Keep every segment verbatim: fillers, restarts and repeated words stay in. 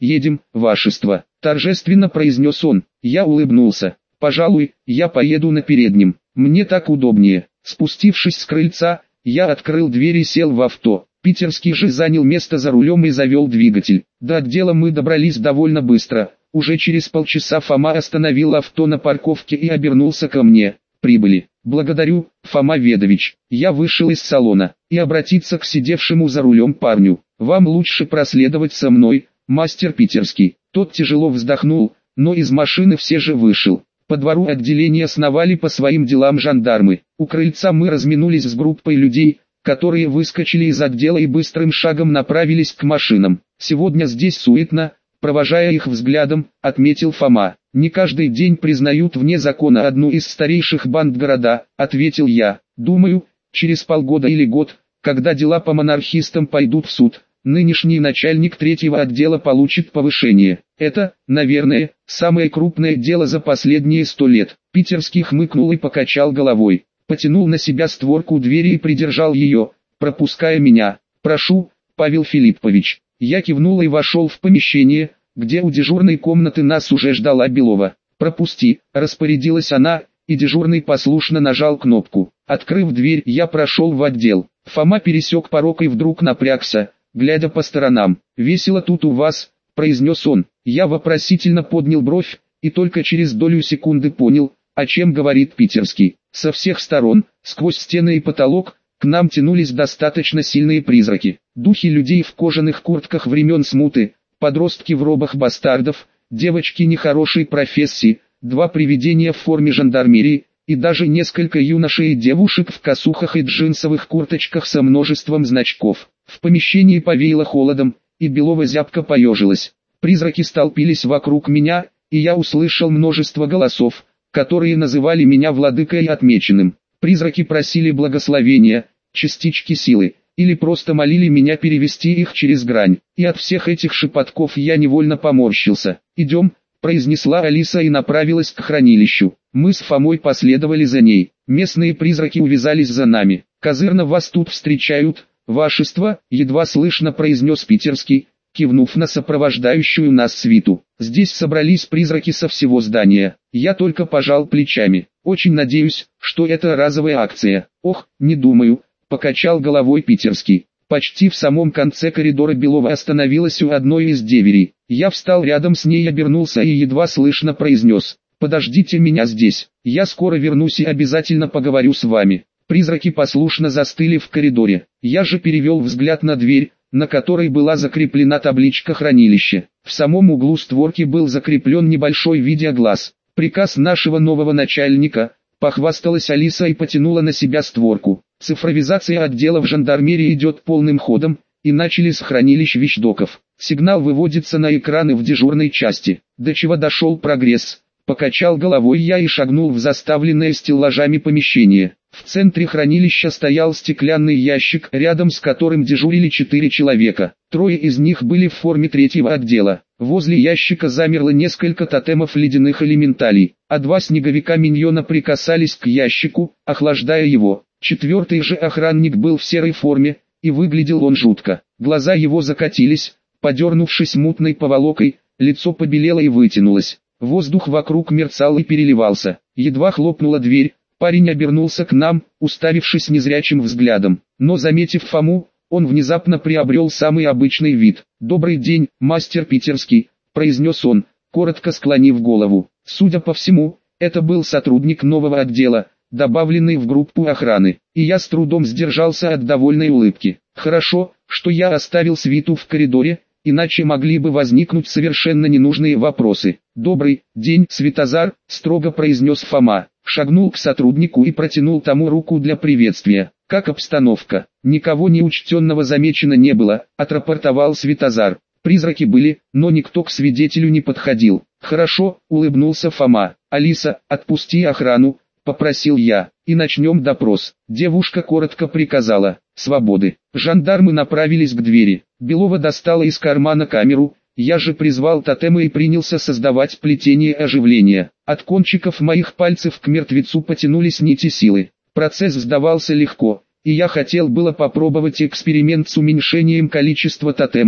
«Едем, вашество», — торжественно произнес он. Я улыбнулся. «Пожалуй, я поеду на переднем. Мне так удобнее». Спустившись с крыльца, я открыл дверь и сел в авто. Питерский же занял место за рулем и завел двигатель. До отдела мы добрались довольно быстро. Уже через полчаса Фома остановил авто на парковке и обернулся ко мне. «Прибыли». «Благодарю, Фома Ведович». Я вышел из салона и обратиться к сидевшему за рулем парню. «Вам лучше проследовать со мной, мастер Питерский». Тот тяжело вздохнул, но из машины все же вышел. По двору отделения сновали по своим делам жандармы. У крыльца мы разминулись с группой людей, которые выскочили из отдела и быстрым шагом направились к машинам. «Сегодня здесь суетно», провожая их взглядом, отметил Фома. «Не каждый день признают вне закона одну из старейших банд города», ответил я. «Думаю, через полгода или год, когда дела по монархистам пойдут в суд, нынешний начальник третьего отдела получит повышение. Это, наверное, самое крупное дело за последние сто лет». Питерский хмыкнул и покачал головой. Потянул на себя створку двери и придержал ее, пропуская меня. «Прошу, Павел Филиппович». Я кивнул и вошел в помещение, где у дежурной комнаты нас уже ждала Белова. «Пропусти», распорядилась она, и дежурный послушно нажал кнопку. Открыв дверь, я прошел в отдел. Фома пересек порог и вдруг напрягся, глядя по сторонам. «Весело тут у вас», произнес он. Я вопросительно поднял бровь, и только через долю секунды понял, о чем говорит Питерский. Со всех сторон, сквозь стены и потолок, к нам тянулись достаточно сильные призраки. Духи людей в кожаных куртках времен смуты, подростки в робах бастардов, девочки нехорошей профессии, два привидения в форме жандармерии, и даже несколько юношей и девушек в косухах и джинсовых курточках со множеством значков. В помещении повеяло холодом, и Белова зябко поежилась. Призраки столпились вокруг меня, и я услышал множество голосов, которые называли меня владыкой и отмеченным. Призраки просили благословения, частички силы, или просто молили меня перевести их через грань. И от всех этих шепотков я невольно поморщился. «Идем», произнесла Алиса и направилась к хранилищу. Мы с Фомой последовали за ней. Местные призраки увязались за нами. «Козырно вас тут встречают, вашество», едва слышно произнес Питерский, кивнув на сопровождающую нас свиту. Здесь собрались призраки со всего здания. Я только пожал плечами. «Очень надеюсь, что это разовая акция». «Ох, не думаю», покачал головой Питерский. Почти в самом конце коридора Белова остановилась у одной из деверей. Я встал рядом с ней, обернулся и едва слышно произнес: «Подождите меня здесь, я скоро вернусь и обязательно поговорю с вами». Призраки послушно застыли в коридоре. Я же перевел взгляд на дверь, на которой была закреплена табличка «Хранилище». В самом углу створки был закреплен небольшой видеоглаз. «Приказ нашего нового начальника», похвасталась Алиса и потянула на себя створку. Цифровизация отделов жандармерии идет полным ходом, и начали с хранилищ вещдоков. Сигнал выводится на экраны в дежурной части. До чего дошел прогресс? Покачал головой я и шагнул в заставленное стеллажами помещение. В центре хранилища стоял стеклянный ящик, рядом с которым дежурили четыре человека. Трое из них были в форме третьего отдела. Возле ящика замерло несколько тотемов ледяных элементалей, а два снеговика-миньона прикасались к ящику, охлаждая его. Четвертый же охранник был в серой форме, и выглядел он жутко. Глаза его закатились, подернувшись мутной поволокой, лицо побелело и вытянулось. Воздух вокруг мерцал и переливался. Едва хлопнула дверь, парень обернулся к нам, уставившись незрячим взглядом. Но заметив Фому, он внезапно приобрел самый обычный вид. «Добрый день, мастер Питерский», произнес он, коротко склонив голову. Судя по всему, это был сотрудник нового отдела, добавленный в группу охраны, и я с трудом сдержался от довольной улыбки. Хорошо, что я оставил свиту в коридоре, иначе могли бы возникнуть совершенно ненужные вопросы. «Добрый день, Светозар», строго произнес Фома, шагнул к сотруднику и протянул тому руку для приветствия. «Как обстановка?» «Никого неучтенного замечено не было», отрапортовал Светозар. Призраки были, но никто к свидетелю не подходил. «Хорошо», улыбнулся Фома. «Алиса, отпусти охрану», попросил я, и начнем допрос. Девушка коротко приказала: «Свободы». Жандармы направились к двери. Белова достала из кармана камеру, я же призвал тотемы и принялся создавать плетение оживления. От кончиков моих пальцев к мертвецу потянулись нити силы. Процесс сдавался легко, и я хотел было попробовать эксперимент с уменьшением количества тотемов,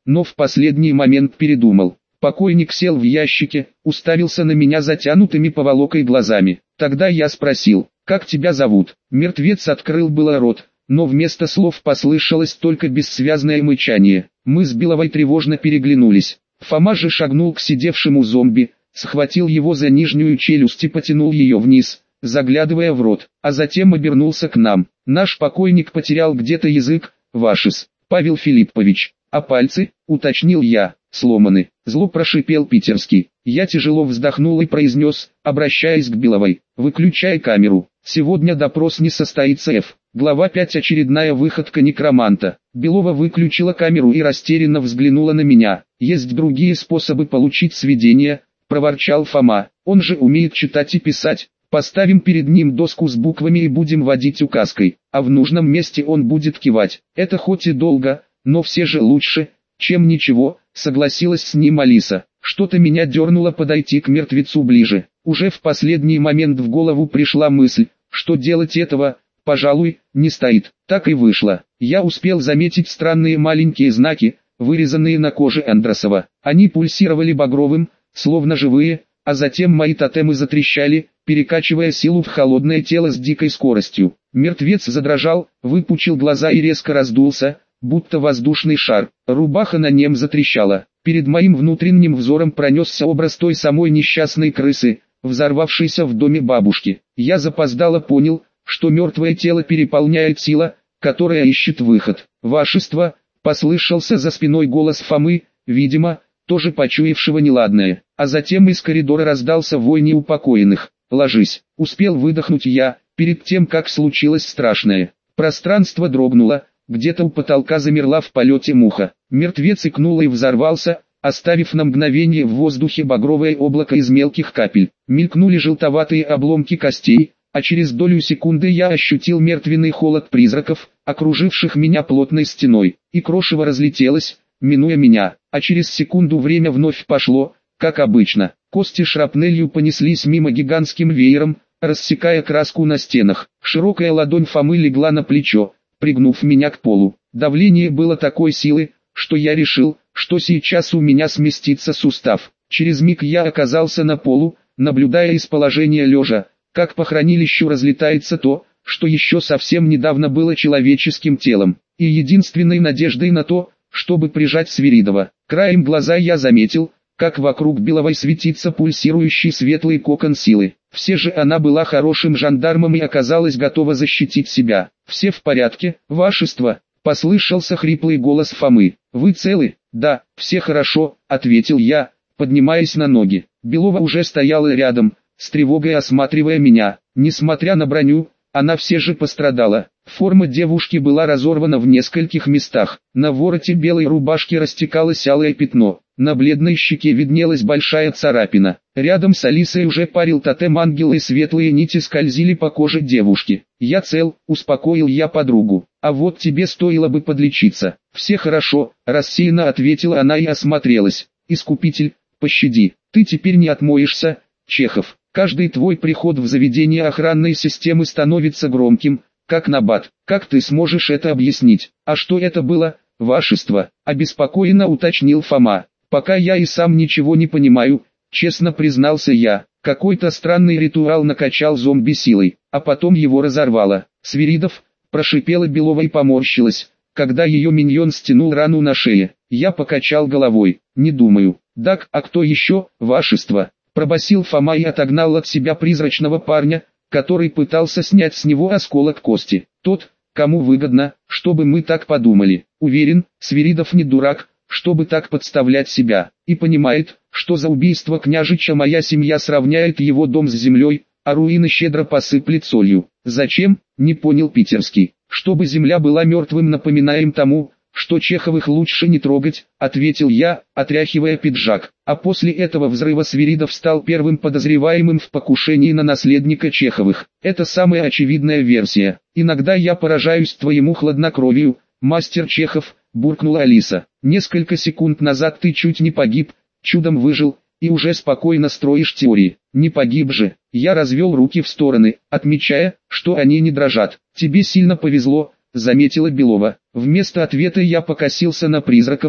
но в последний момент передумал. Покойник сел в ящике, уставился на меня затянутыми поволокой глазами. Тогда я спросил: «Как тебя зовут?» Мертвец открыл было рот, но вместо слов послышалось только бессвязное мычание. Мы с Беловой тревожно переглянулись. Фома же шагнул к сидевшему зомби, схватил его за нижнюю челюсть и потянул ее вниз, заглядывая в рот, а затем обернулся к нам. «Наш покойник потерял где-то язык, Вашис, Павел Филиппович, а пальцы, уточнил я, сломаны», зло прошипел Питерский. Я тяжело вздохнул и произнес, обращаясь к Беловой: «Выключай камеру, сегодня допрос не состоится». Ф. Глава пять. Очередная выходка некроманта. Белова выключила камеру и растерянно взглянула на меня. «Есть другие способы получить сведения», — проворчал Фома, «он же умеет читать и писать. Поставим перед ним доску с буквами и будем водить указкой, а в нужном месте он будет кивать. Это хоть и долго, но все же лучше, чем ничего», — согласилась с ним Алиса. Что-то меня дернуло подойти к мертвецу ближе. Уже в последний момент в голову пришла мысль, что делать этого, пожалуй, не стоит. Так и вышло. Я успел заметить странные маленькие знаки, вырезанные на коже Андросова. Они пульсировали багровым, словно живые, а затем мои тотемы затрещали, перекачивая силу в холодное тело с дикой скоростью. Мертвец задрожал, выпучил глаза и резко раздулся, будто воздушный шар. Рубаха на нем затрещала. Перед моим внутренним взором пронесся образ той самой несчастной крысы, взорвавшейся в доме бабушки. Я запоздало понял, что мертвое тело переполняет сила, которая ищет выход. «Вашество», — послышался за спиной голос Фомы, видимо, тоже почуявшего неладное. А затем из коридора раздался вой неупокоенных. «Ложись», — успел выдохнуть я, перед тем как случилось страшное. Пространство дрогнуло, где-то у потолка замерла в полете муха. Мертвец икнул и взорвался, оставив на мгновение в воздухе багровое облако из мелких капель. Мелькнули желтоватые обломки костей, а через долю секунды я ощутил мертвенный холод призраков, окруживших меня плотной стеной, и крошево разлетелось, минуя меня, а через секунду время вновь пошло, как обычно. Кости шрапнелью понеслись мимо гигантским веером, рассекая краску на стенах. Широкая ладонь Фомы легла на плечо, пригнув меня к полу. Давление было такой силы, что я решил, что сейчас у меня сместится сустав. Через миг я оказался на полу, наблюдая из положения лежа, как по хранилищу разлетается то, что еще совсем недавно было человеческим телом, и единственной надеждой на то, чтобы прижать Свиридова. Краем глаза я заметил, как вокруг Беловой светится пульсирующий светлый кокон силы. Все же она была хорошим жандармом и оказалась готова защитить себя. «Все в порядке, Вашество?» — послышался хриплый голос Фомы. «Вы целы?» «Да, все хорошо», — ответил я, поднимаясь на ноги. Белова уже стояла рядом, с тревогой осматривая меня. Несмотря на броню, она все же пострадала. Форма девушки была разорвана в нескольких местах. На вороте белой рубашки растекалось алое пятно. На бледной щеке виднелась большая царапина. Рядом с Алисой уже парил тотем ангела, и светлые нити скользили по коже девушки. «Я цел», — успокоил я подругу. «А вот тебе стоило бы подлечиться». «Все хорошо», — рассеянно ответила она и осмотрелась. «Искупитель, пощади, ты теперь не отмоешься, Чехов. Каждый твой приход в заведение охранной системы становится громким, как набат. Как ты сможешь это объяснить?» «А что это было, Вашество?» — обеспокоенно уточнил Фома. «Пока я и сам ничего не понимаю», — честно признался я. «Какой-то странный ритуал накачал зомби силой, а потом его разорвало». «Свиридов», — прошипела Белова и поморщилась, когда ее миньон стянул рану на шее. Я покачал головой. «Не думаю». «Так, а кто еще, Вашество?» — пробасил Фома и отогнал от себя призрачного парня, который пытался снять с него осколок кости. «Тот, кому выгодно, чтобы мы так подумали. Уверен, Свиридов не дурак, чтобы так подставлять себя, и понимает, что за убийство княжича моя семья сравняет его дом с землей, а руины щедро посыплет солью». «Зачем?» — не понял Питерский. «Чтобы земля была мертвым напоминаем тому, что Чеховых лучше не трогать», — ответил я, отряхивая пиджак. А после этого взрыва Свиридов стал первым подозреваемым в покушении на наследника Чеховых. Это самая очевидная версия. «Иногда я поражаюсь твоему хладнокровию, мастер Чехов», — буркнула Алиса. «Несколько секунд назад ты чуть не погиб, чудом выжил, и уже спокойно строишь теории. Не погиб же». Я развел руки в стороны, отмечая, что они не дрожат. «Тебе сильно повезло», — заметила Белова. Вместо ответа я покосился на призраков,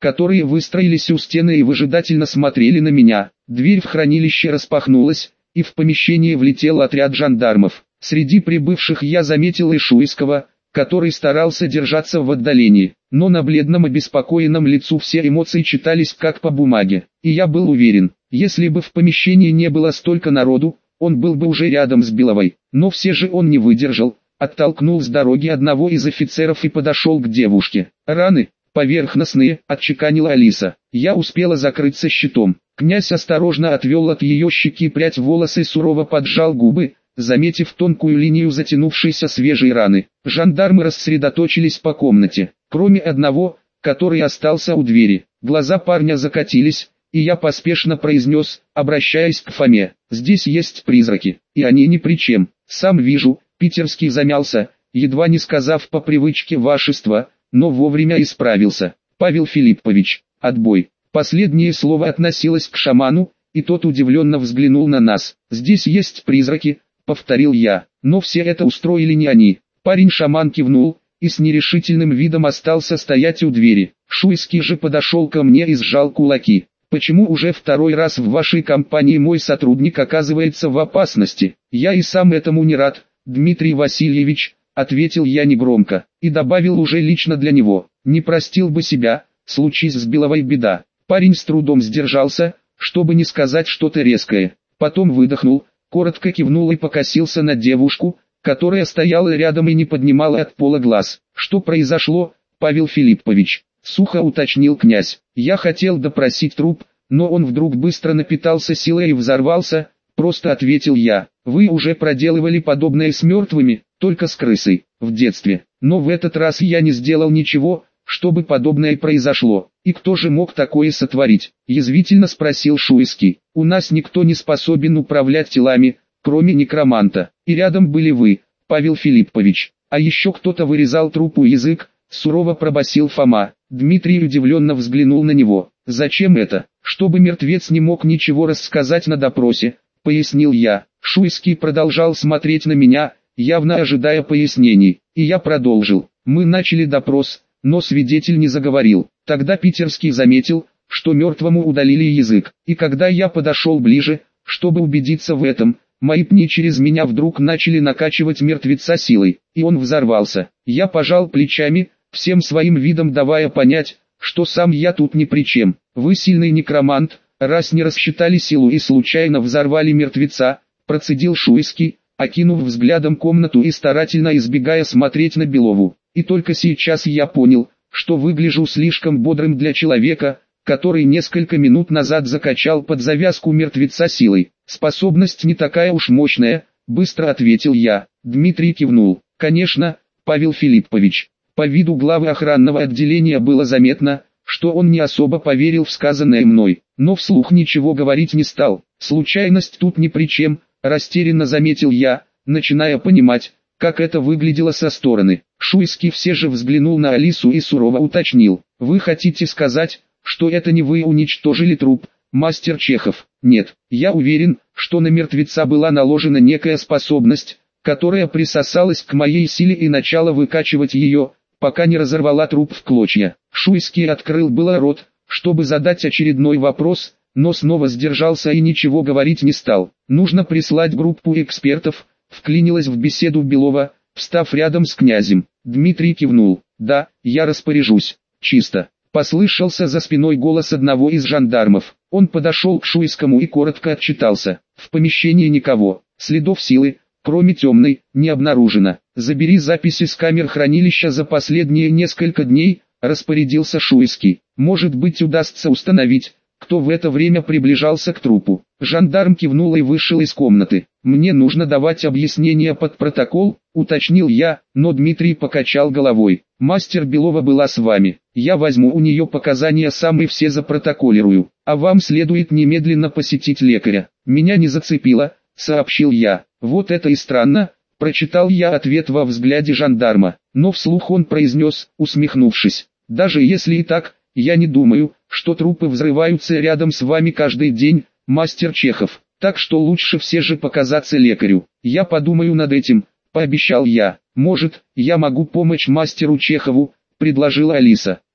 которые выстроились у стены и выжидательно смотрели на меня. Дверь в хранилище распахнулась, и в помещение влетел отряд жандармов. Среди прибывших я заметил и Шуйского, который старался держаться в отдалении, но на бледном обеспокоенном лицу все эмоции читались как по бумаге. И я был уверен, если бы в помещении не было столько народу, он был бы уже рядом с Беловой. Но все же он не выдержал, оттолкнул с дороги одного из офицеров и подошел к девушке. «Раны поверхностные», — отчеканила Алиса. Я успела закрыться щитом. Князь осторожно отвел от ее щеки прядь волос и сурово поджал губы, заметив тонкую линию затянувшейся свежей раны. Жандармы рассредоточились по комнате, кроме одного, который остался у двери. Глаза парня закатились, и я поспешно произнес, обращаясь к Фоме: «Здесь есть призраки, и они ни при чем. Сам вижу». Питерский замялся, едва не сказав по привычке «вашество», но вовремя исправился. «Павел Филиппович, отбой». Последнее слово относилось к шаману, и тот удивленно взглянул на нас. «Здесь есть призраки», — повторил я, — «но все это устроили не они». Парень-шаман кивнул, и с нерешительным видом остался стоять у двери. Шуйский же подошел ко мне и сжал кулаки. «Почему уже второй раз в вашей компании мой сотрудник оказывается в опасности? Я и сам этому не рад, Дмитрий Васильевич», — ответил я негромко, и добавил уже лично для него: «Не простил бы себя, случись с Беловой беда». Парень с трудом сдержался, чтобы не сказать что-то резкое. Потом выдохнул, коротко кивнул и покосился на девушку, которая стояла рядом и не поднимала от пола глаз. «Что произошло, Павел Филиппович?» — сухо уточнил князь. Я хотел допросить труп, но он вдруг быстро напитался силой и взорвался, просто ответил я. «Вы уже проделывали подобное с мертвыми, только с крысой, в детстве. Но в этот раз я не сделал ничего, чтобы подобное произошло. И кто же мог такое сотворить?» — язвительно спросил Шуйский. «У нас никто не способен управлять телами, кроме некроманта. И рядом были вы, Павел Филиппович. А еще кто-то вырезал трупу язык», — сурово пробасил Фома. Дмитрий удивленно взглянул на него. «Зачем это?» «Чтобы мертвец не мог ничего рассказать на допросе», — пояснил я. Шуйский продолжал смотреть на меня, явно ожидая пояснений. И я продолжил. Мы начали допрос, но свидетель не заговорил. Тогда Питерский заметил, что мертвому удалили язык. И когда я подошел ближе, чтобы убедиться в этом, мои пни через меня вдруг начали накачивать мертвеца силой, и он взорвался. Я пожал плечами, всем своим видом давая понять, что сам я тут ни при чем. «Вы сильный некромант, раз не рассчитали силу и случайно взорвали мертвеца», — процедил Шуйский, окинув взглядом комнату и старательно избегая смотреть на Белову. «И только сейчас я понял, что выгляжу слишком бодрым для человека, который несколько минут назад закачал под завязку мертвеца силой. Способность не такая уж мощная», — быстро ответил я. Дмитрий кивнул. «Конечно, Павел Филиппович». По виду главы охранного отделения было заметно, что он не особо поверил в сказанное мной, но вслух ничего говорить не стал. «Случайность тут ни при чем», — растерянно заметил я, начиная понимать, как это выглядело со стороны. Шуйский все же взглянул на Алису и сурово уточнил: «Вы хотите сказать, что это не вы уничтожили труп, мастер Чехов?» «Нет, я уверен, что на мертвеца была наложена некая способность, которая присосалась к моей силе и начала выкачивать ее, пока не разорвала труп в клочья». Шуйский открыл было рот, чтобы задать очередной вопрос, но снова сдержался и ничего говорить не стал. «Нужно прислать группу экспертов», — вклинилась в беседу Белова, встав рядом с князем. Дмитрий кивнул. «Да, я распоряжусь». «Чисто». Послышался за спиной голос одного из жандармов. Он подошел к Шуйскому и коротко отчитался. «В помещении никого, следов силы, кроме темной, не обнаружено. Забери записи с камер хранилища за последние несколько дней», — распорядился Шуйский. «Может быть, удастся установить, кто в это время приближался к трупу». Жандарм кивнул и вышел из комнаты. «Мне нужно давать объяснения под протокол», — уточнил я, но Дмитрий покачал головой. «Мастер Белова была с вами. Я возьму у нее показания сам и все запротоколирую. А вам следует немедленно посетить лекаря». «Меня не зацепило», — сообщил я. «Вот это и странно», — прочитал я ответ во взгляде жандарма. Но вслух он произнес, усмехнувшись: «Даже если и так, я не думаю, что трупы взрываются рядом с вами каждый день, мастер Чехов. Так что лучше все же показаться лекарю». «Я подумаю над этим», — пообещал я. «Может, я могу помочь мастеру Чехову», — предложила Алиса.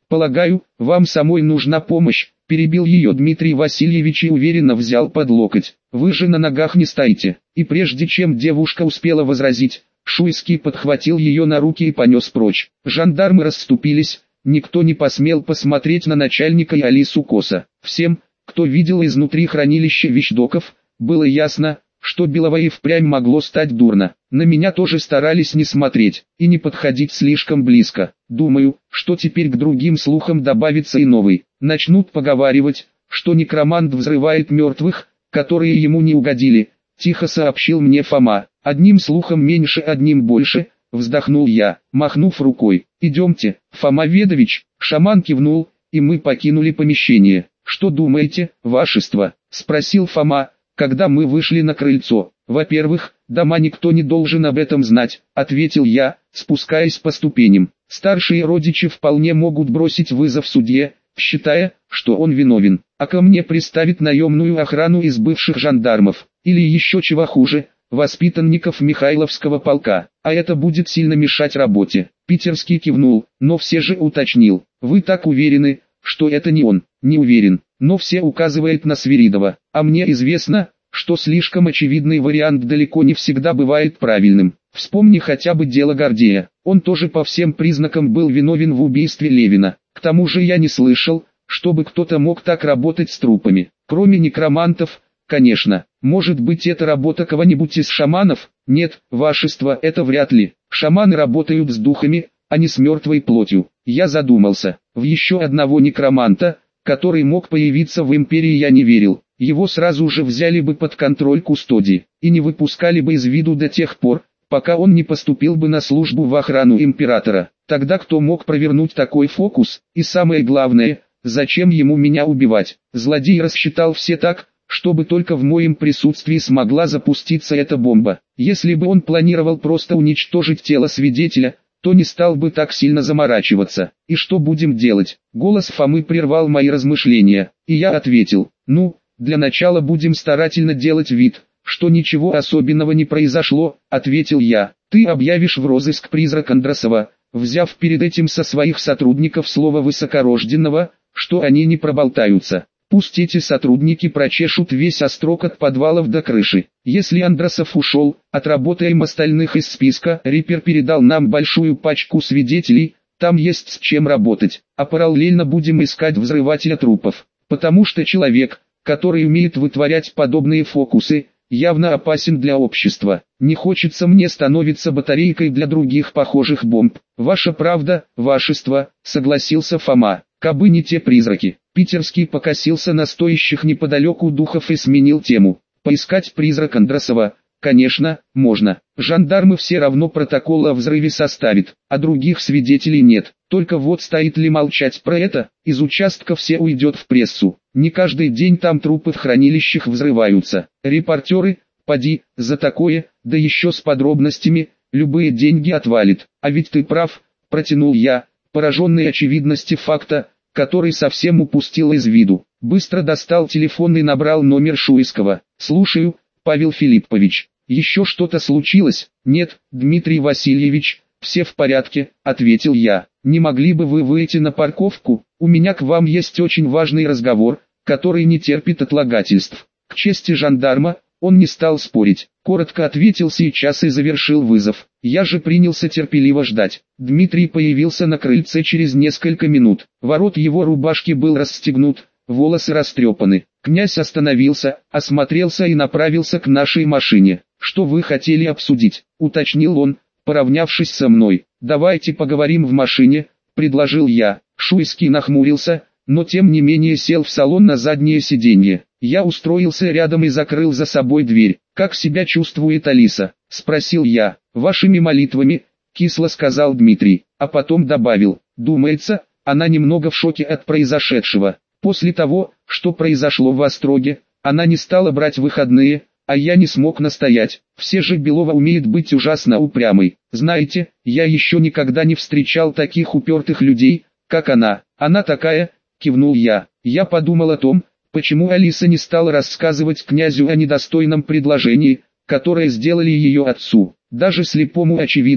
Полагаю, вам самой нужна помощь, перебил ее Дмитрий Васильевич и уверенно взял под локоть. Вы же на ногах не стоите. И прежде чем девушка успела возразить, Шуйский подхватил ее на руки и понес прочь. Жандармы расступились, никто не посмел посмотреть на начальника и Алису косо. Всем, кто видел изнутри хранилище вещдоков, было ясно, что Беловой и впрямь могло стать дурно. На меня тоже старались не смотреть и не подходить слишком близко. Думаю, что теперь к другим слухам добавится и новый. Начнут поговаривать, что некромант взрывает мертвых, которые ему не угодили. Тихо сообщил мне Фома. Одним слухом меньше, одним больше, вздохнул я, махнув рукой. Идемте, Фома Ведович. Шаман кивнул, и мы покинули помещение. Что думаете, вашество? Спросил Фома, когда мы вышли на крыльцо. Во-первых, дома никто не должен об этом знать, ответил я, спускаясь по ступеням. Старшие родичи вполне могут бросить вызов судье, считая, что он виновен, а ко мне приставит наемную охрану из бывших жандармов, или еще чего хуже, воспитанников Михайловского полка, а это будет сильно мешать работе. Питерский кивнул, но все же уточнил: вы так уверены, что это не он? Не уверен, но все указывает на Свиридова, а мне известно, что слишком очевидный вариант далеко не всегда бывает правильным. Вспомни хотя бы дело Гордея, он тоже по всем признакам был виновен в убийстве Левина. К тому же я не слышал, чтобы кто-то мог так работать с трупами, кроме некромантов, конечно. Может быть, это работа кого-нибудь из шаманов? Нет, вашество, это вряд ли. Шаманы работают с духами, а не с мертвой плотью. Я задумался. В еще одного некроманта, который мог появиться в империи, я не верил. Его сразу же взяли бы под контроль кустодии, и не выпускали бы из виду до тех пор, пока он не поступил бы на службу в охрану императора. Тогда кто мог провернуть такой фокус? И самое главное, зачем ему меня убивать? Злодей рассчитал все так, чтобы только в моем присутствии смогла запуститься эта бомба. Если бы он планировал просто уничтожить тело свидетеля, то не стал бы так сильно заморачиваться. И что будем делать? Голос Фомы прервал мои размышления, и я ответил: ну, для начала будем старательно делать вид, что ничего особенного не произошло, ответил я. Ты объявишь в розыск призрак Андросова, взяв перед этим со своих сотрудников слово высокорожденного, что они не проболтаются. Пусть эти сотрудники прочешут весь острог от подвалов до крыши. Если Андросов ушел, отработаем остальных из списка. Риппер передал нам большую пачку свидетелей, там есть с чем работать. А параллельно будем искать взрывателя трупов. Потому что человек, который умеет вытворять подобные фокусы, явно опасен для общества. Не хочется мне становиться батарейкой для других похожих бомб. Ваша правда, вашество, согласился Фома. Кабы не те призраки. Питерский покосился на стоящих неподалеку духов и сменил тему. Поискать призрак Андросова, конечно, можно. Жандармы все равно протокол о взрыве составят, а других свидетелей нет. Только вот стоит ли молчать про это, из участка все уйдет в прессу. Не каждый день там трупы в хранилищах взрываются. Репортеры, поди, за такое, да еще с подробностями, любые деньги отвалит. А ведь ты прав, протянул я, пораженный очевидности факта, который совсем упустил из виду. Быстро достал телефон и набрал номер Шуйского. «Слушаю, Павел Филиппович. Еще что-то случилось?» «Нет, Дмитрий Васильевич, все в порядке», — ответил я. «Не могли бы вы выйти на парковку? У меня к вам есть очень важный разговор, который не терпит отлагательств». К чести жандарма, он не стал спорить. Коротко ответил сейчас и завершил вызов. Я же принялся терпеливо ждать. Дмитрий появился на крыльце через несколько минут. Ворот его рубашки был расстегнут, волосы растрепаны. Князь остановился, осмотрелся и направился к нашей машине. «Что вы хотели обсудить?» — уточнил он, поравнявшись со мной. «Давайте поговорим в машине», — предложил я. Шуйский нахмурился, но тем не менее сел в салон на заднее сиденье. Я устроился рядом и закрыл за собой дверь. «Как себя чувствует Алиса?» — спросил я. «Вашими молитвами», — кисло сказал Дмитрий, а потом добавил: «Думается, она немного в шоке от произошедшего. После того, что произошло в Остроге, она не стала брать выходные, а я не смог настоять. Все же Белова умеет быть ужасно упрямой. Знаете, я еще никогда не встречал таких упертых людей, как она. Она такая», — кивнул я. Я подумал о том, почему Алиса не стала рассказывать князю о недостойном предложении, которое сделали ее отцу. Даже слепому очевидно,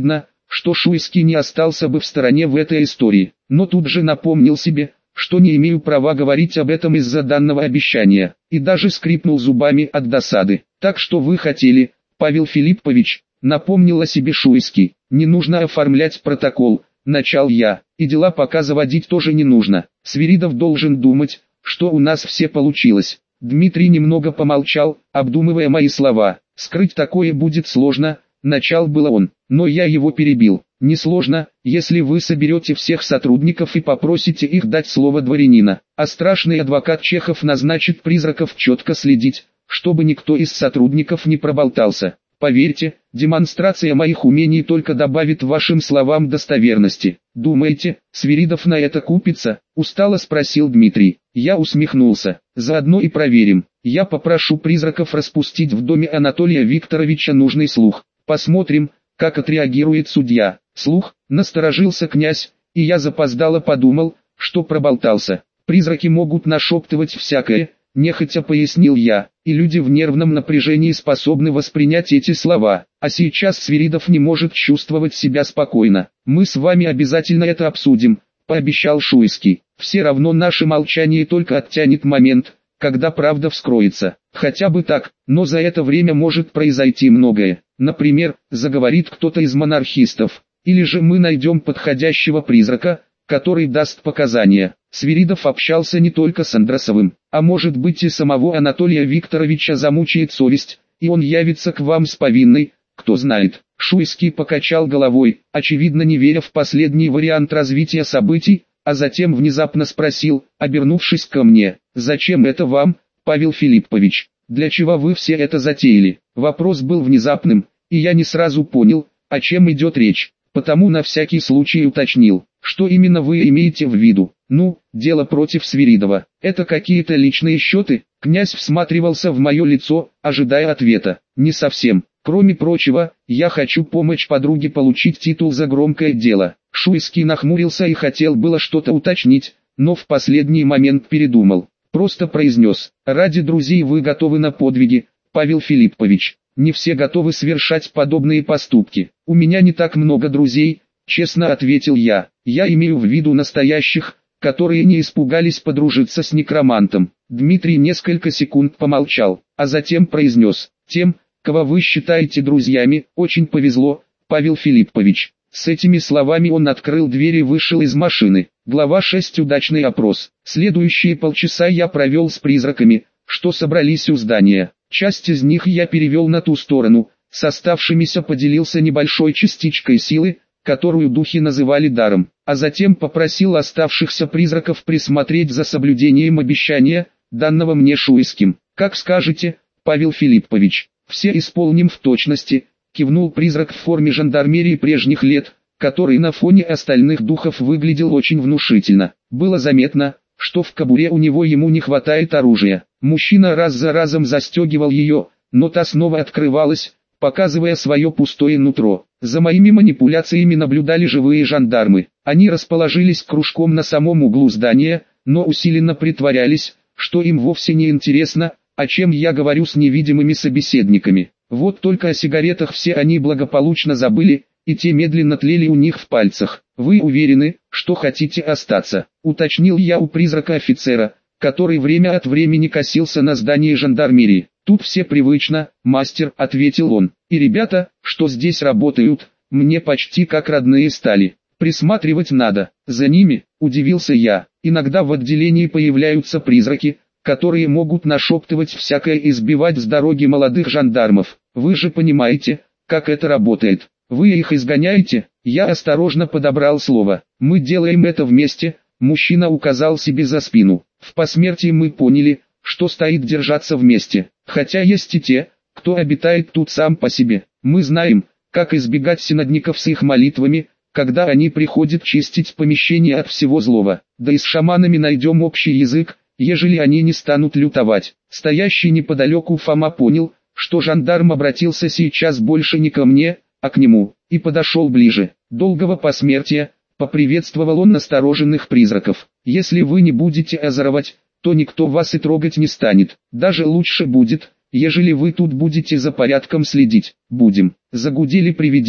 что Шуйский не остался бы в стороне в этой истории, но тут же напомнил себе, что не имею права говорить об этом из-за данного обещания, и даже скрипнул зубами от досады. «Так что вы хотели, Павел Филиппович?» — напомнил о себе Шуйский. «Не нужно оформлять протокол», — начал я, — «и дела пока заводить тоже не нужно. Свиридов должен думать, что у нас все получилось». Дмитрий немного помолчал, обдумывая мои слова. «Скрыть такое будет сложно», — начал было он, но я его перебил. «Несложно, если вы соберете всех сотрудников и попросите их дать слово дворянина, а страшный адвокат Чехов назначит призраков четко следить, чтобы никто из сотрудников не проболтался. Поверьте, демонстрация моих умений только добавит вашим словам достоверности». «Думаете, Свиридов на это купится?» — устало спросил Дмитрий. Я усмехнулся. «Заодно и проверим. Я попрошу призраков распустить в доме Анатолия Викторовича нужный слух. Посмотрим, как отреагирует судья». Слух, насторожился князь, и я запоздало подумал, что проболтался. «Призраки могут нашептывать всякое», — нехотя пояснил я, «и люди в нервном напряжении способны воспринять эти слова, а сейчас Свиридов не может чувствовать себя спокойно. Мы с вами обязательно это обсудим», — пообещал Шуйский. «Все равно наше молчание только оттянет момент, когда правда вскроется. Хотя бы так, но за это время может произойти многое. Например, заговорит кто-то из монархистов, или же мы найдем подходящего призрака, который даст показания». Свиридов общался не только с Андросовым, а может быть и самого Анатолия Викторовича замучает совесть, и он явится к вам с повинной, кто знает. Шуйский покачал головой, очевидно не веря в последний вариант развития событий, а затем внезапно спросил, обернувшись ко мне: «Зачем это вам, Павел Филиппович? Для чего вы все это затеяли?» Вопрос был внезапным, и я не сразу понял, о чем идет речь, потому на всякий случай уточнил: «Что именно вы имеете в виду?» «Ну, дело против Свиридова. Это какие-то личные счеты?» Князь всматривался в мое лицо, ожидая ответа. «Не совсем. Кроме прочего, я хочу помочь подруге получить титул за громкое дело». Шуйский нахмурился и хотел было что-то уточнить, но в последний момент передумал. Просто произнес: «Ради друзей вы готовы на подвиги, Павел Филиппович. Не все готовы совершать подобные поступки. У меня не так много друзей», — честно ответил я. «Я имею в виду настоящих, которые не испугались подружиться с некромантом». Дмитрий несколько секунд помолчал, а затем произнес: «Тем, кого вы считаете друзьями, очень повезло, Павел Филиппович». С этими словами он открыл дверь и вышел из машины. Глава шесть. Удачный опрос. Следующие полчаса я провел с призраками, что собрались у здания. Часть из них я перевел на ту сторону, с оставшимися поделился небольшой частичкой силы, которую духи называли даром, а затем попросил оставшихся призраков присмотреть за соблюдением обещания, данного мне Шуйским. «Как скажете, Павел Филиппович, все исполним в точности», — кивнул призрак в форме жандармерии прежних лет, который на фоне остальных духов выглядел очень внушительно. Было заметно, что в кобуре у него ему не хватает оружия. Мужчина раз за разом застегивал ее, но та снова открывалась, показывая свое пустое нутро. За моими манипуляциями наблюдали живые жандармы. Они расположились кружком на самом углу здания, но усиленно притворялись, что им вовсе не интересно, о чем я говорю с невидимыми собеседниками. Вот только о сигаретах все они благополучно забыли, и те медленно тлели у них в пальцах. «Вы уверены, что хотите остаться?» — уточнил я у призрака-офицера, который время от времени косился на здание жандармерии. «Тут все привычно, мастер», — ответил он. «И ребята, что здесь работают, мне почти как родные стали. Присматривать надо за ними», — удивился я. «Иногда в отделении появляются призраки, которые могут нашептывать всякое и сбивать с дороги молодых жандармов. Вы же понимаете, как это работает. Вы их изгоняете?» Я осторожно подобрал слово. «Мы делаем это вместе», — мужчина указал себе за спину. «В посмертии мы поняли, что стоит держаться вместе. Хотя есть и те, кто обитает тут сам по себе. Мы знаем, как избегать синодников с их молитвами, когда они приходят чистить помещение от всего злого. Да и с шаманами найдем общий язык, ежели они не станут лютовать». Стоящий неподалеку Фома понял, что жандарм обратился сейчас больше не ко мне, а к нему, и подошел ближе. «Долгого посмертия», — поприветствовал он настороженных призраков. «Если вы не будете озоровать, то никто вас и трогать не станет. Даже лучше будет, ежели вы тут будете за порядком следить». «Будем», — загудели привидения.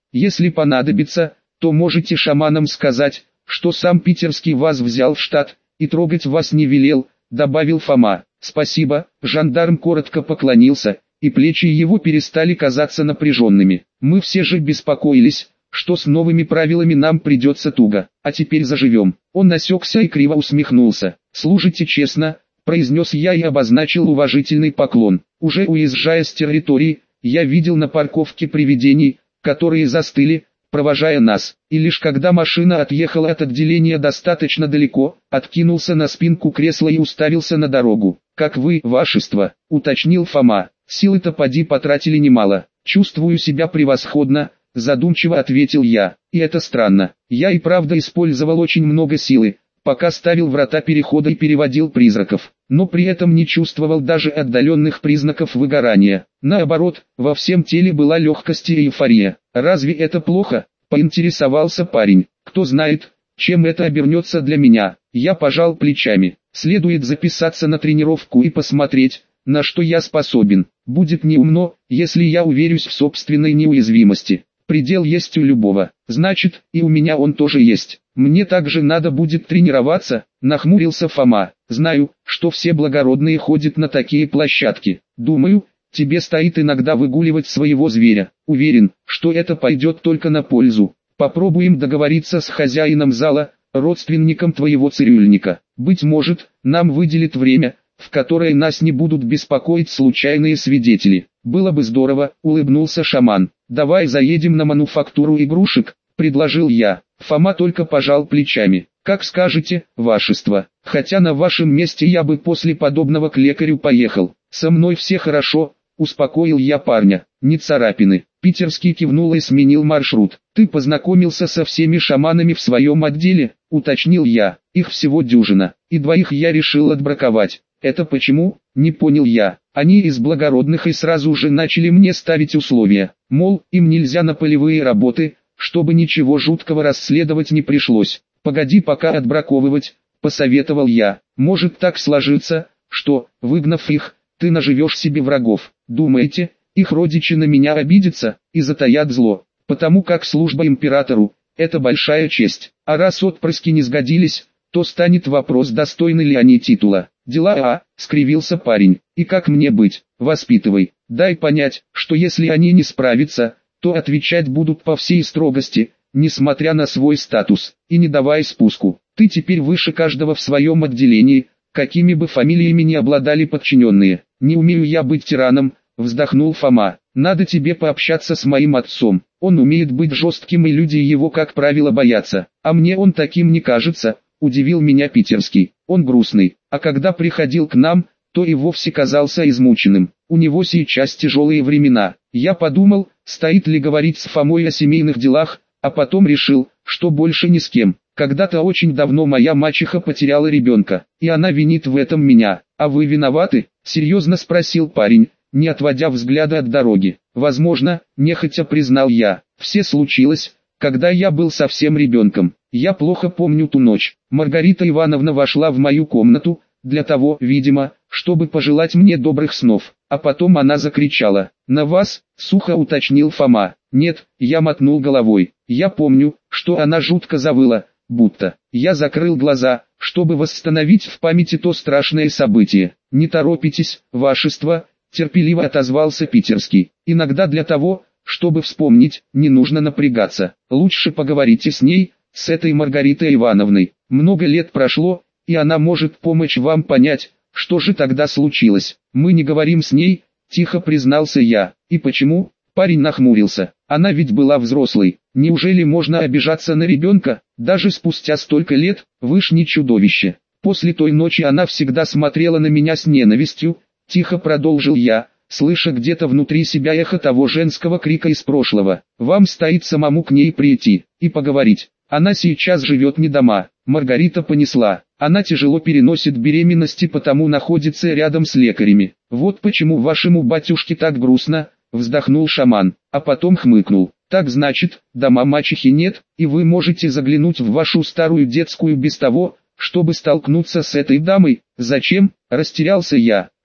Если понадобится, то можете шаманам сказать, что сам питерский вас взял в штат, и трогать вас не велел», — добавил Фома. «Спасибо», — жандарм коротко поклонился, и плечи его перестали казаться напряженными. «Мы все же беспокоились, что с новыми правилами нам придется туго, а теперь заживем». Он насекся и криво усмехнулся. «Служите честно», — произнес я и обозначил уважительный поклон. Уже уезжая с территории, я видел на парковке привидений, которые застыли, провожая нас, и лишь когда машина отъехала от отделения достаточно далеко, откинулся на спинку кресла и уставился на дорогу. «Как вы, вашество», — уточнил Фома, — «силы-то поди потратили немало». «Чувствую себя превосходно», — задумчиво ответил я, — «и это странно, я и правда использовал очень много силы, пока ставил врата перехода и переводил призраков, но при этом не чувствовал даже отдаленных признаков выгорания. Наоборот, во всем теле была легкость и эйфория. Разве это плохо?» — поинтересовался парень. «Кто знает, чем это обернется для меня». Я пожал плечами. «Следует записаться на тренировку и посмотреть, на что я способен. Будет неумно, если я уверюсь в собственной неуязвимости. Предел есть у любого, значит, и у меня он тоже есть. Мне также надо будет тренироваться», — нахмурился Фома. «Знаю, что все благородные ходят на такие площадки. Думаю, тебе стоит иногда выгуливать своего зверя. Уверен, что это пойдет только на пользу. Попробуем договориться с хозяином зала, родственником твоего цирюльника. Быть может, нам выделит время, в которое нас не будут беспокоить случайные свидетели». «Было бы здорово», — улыбнулся шаман. «Давай заедем на мануфактуру игрушек», — предложил я. Фома только пожал плечами. «Как скажете, вашество. Хотя на вашем месте я бы после подобного к лекарю поехал. Со мной все хорошо», — успокоил я парня. «Не царапины». Питерский кивнул и сменил маршрут. «Ты познакомился со всеми шаманами в своем отделе?» — уточнил я. «Их всего дюжина, и двоих я решил отбраковать». «Это почему?» — не понял я. «Они из благородных и сразу же начали мне ставить условия. Мол, им нельзя на полевые работы, чтобы ничего жуткого расследовать не пришлось. Погоди пока отбраковывать», — посоветовал я. «Может так сложиться, что, выгнав их, ты наживешь себе врагов. Думаете, их родичи на меня обидятся и затаят зло? Потому как служба императору — это большая честь. А раз отпрыски не сгодились, то станет вопрос, достойны ли они титула». «Дела, а?» — скривился парень. «И как мне быть? Воспитывай. Дай понять, что если они не справятся, то отвечать будут по всей строгости, несмотря на свой статус, и не давай спуску. Ты теперь выше каждого в своем отделении, какими бы фамилиями ни обладали подчиненные». «Не умею я быть тираном», — вздохнул Фома. «Надо тебе пообщаться с моим отцом. Он умеет быть жестким, и люди его, как правило, боятся. А мне он таким не кажется», — удивил меня Питерский. «Он грустный, а когда приходил к нам, то и вовсе казался измученным. У него сейчас тяжелые времена». Я подумал, стоит ли говорить с Фомой о семейных делах, а потом решил, что больше ни с кем. Когда-то очень давно моя мачеха потеряла ребенка, и она винит в этом меня. «А вы виноваты?» — серьезно спросил парень, не отводя взгляда от дороги. «Возможно», — нехотя признал я. «Все случилось, когда я был совсем ребенком. Я плохо помню ту ночь. Маргарита Ивановна вошла в мою комнату, для того, видимо, чтобы пожелать мне добрых снов. А потом она закричала. «На вас?» — сухо уточнил Фома. «Нет», — я мотнул головой. «Я помню, что она жутко завыла, будто». Я закрыл глаза, чтобы восстановить в памяти то страшное событие. «Не торопитесь, вашество», — терпеливо отозвался Питерский. «Иногда для того, чтобы вспомнить, не нужно напрягаться. Лучше поговорите с ней, с этой Маргаритой Ивановной. Много лет прошло, и она может помочь вам понять, что же тогда случилось». «Мы не говорим с ней», — тихо признался я. «И почему?» — парень нахмурился. «Она ведь была взрослой. Неужели можно обижаться на ребенка, даже спустя столько лет? Вы ж не чудовище. После той ночи она всегда смотрела на меня с ненавистью», — тихо продолжил я, слыша где-то внутри себя эхо того женского крика из прошлого. «Вам стоит самому к ней прийти и поговорить. Она сейчас живет не дома». Маргарита понесла. Она тяжело переносит беременность и потому находится рядом с лекарями. «Вот почему вашему батюшке так грустно», — вздохнул шаман, а потом хмыкнул. «Так значит, дома мачехи нет, и вы можете заглянуть в вашу старую детскую без того, чтобы столкнуться с этой дамой?» «Зачем?» — растерялся я.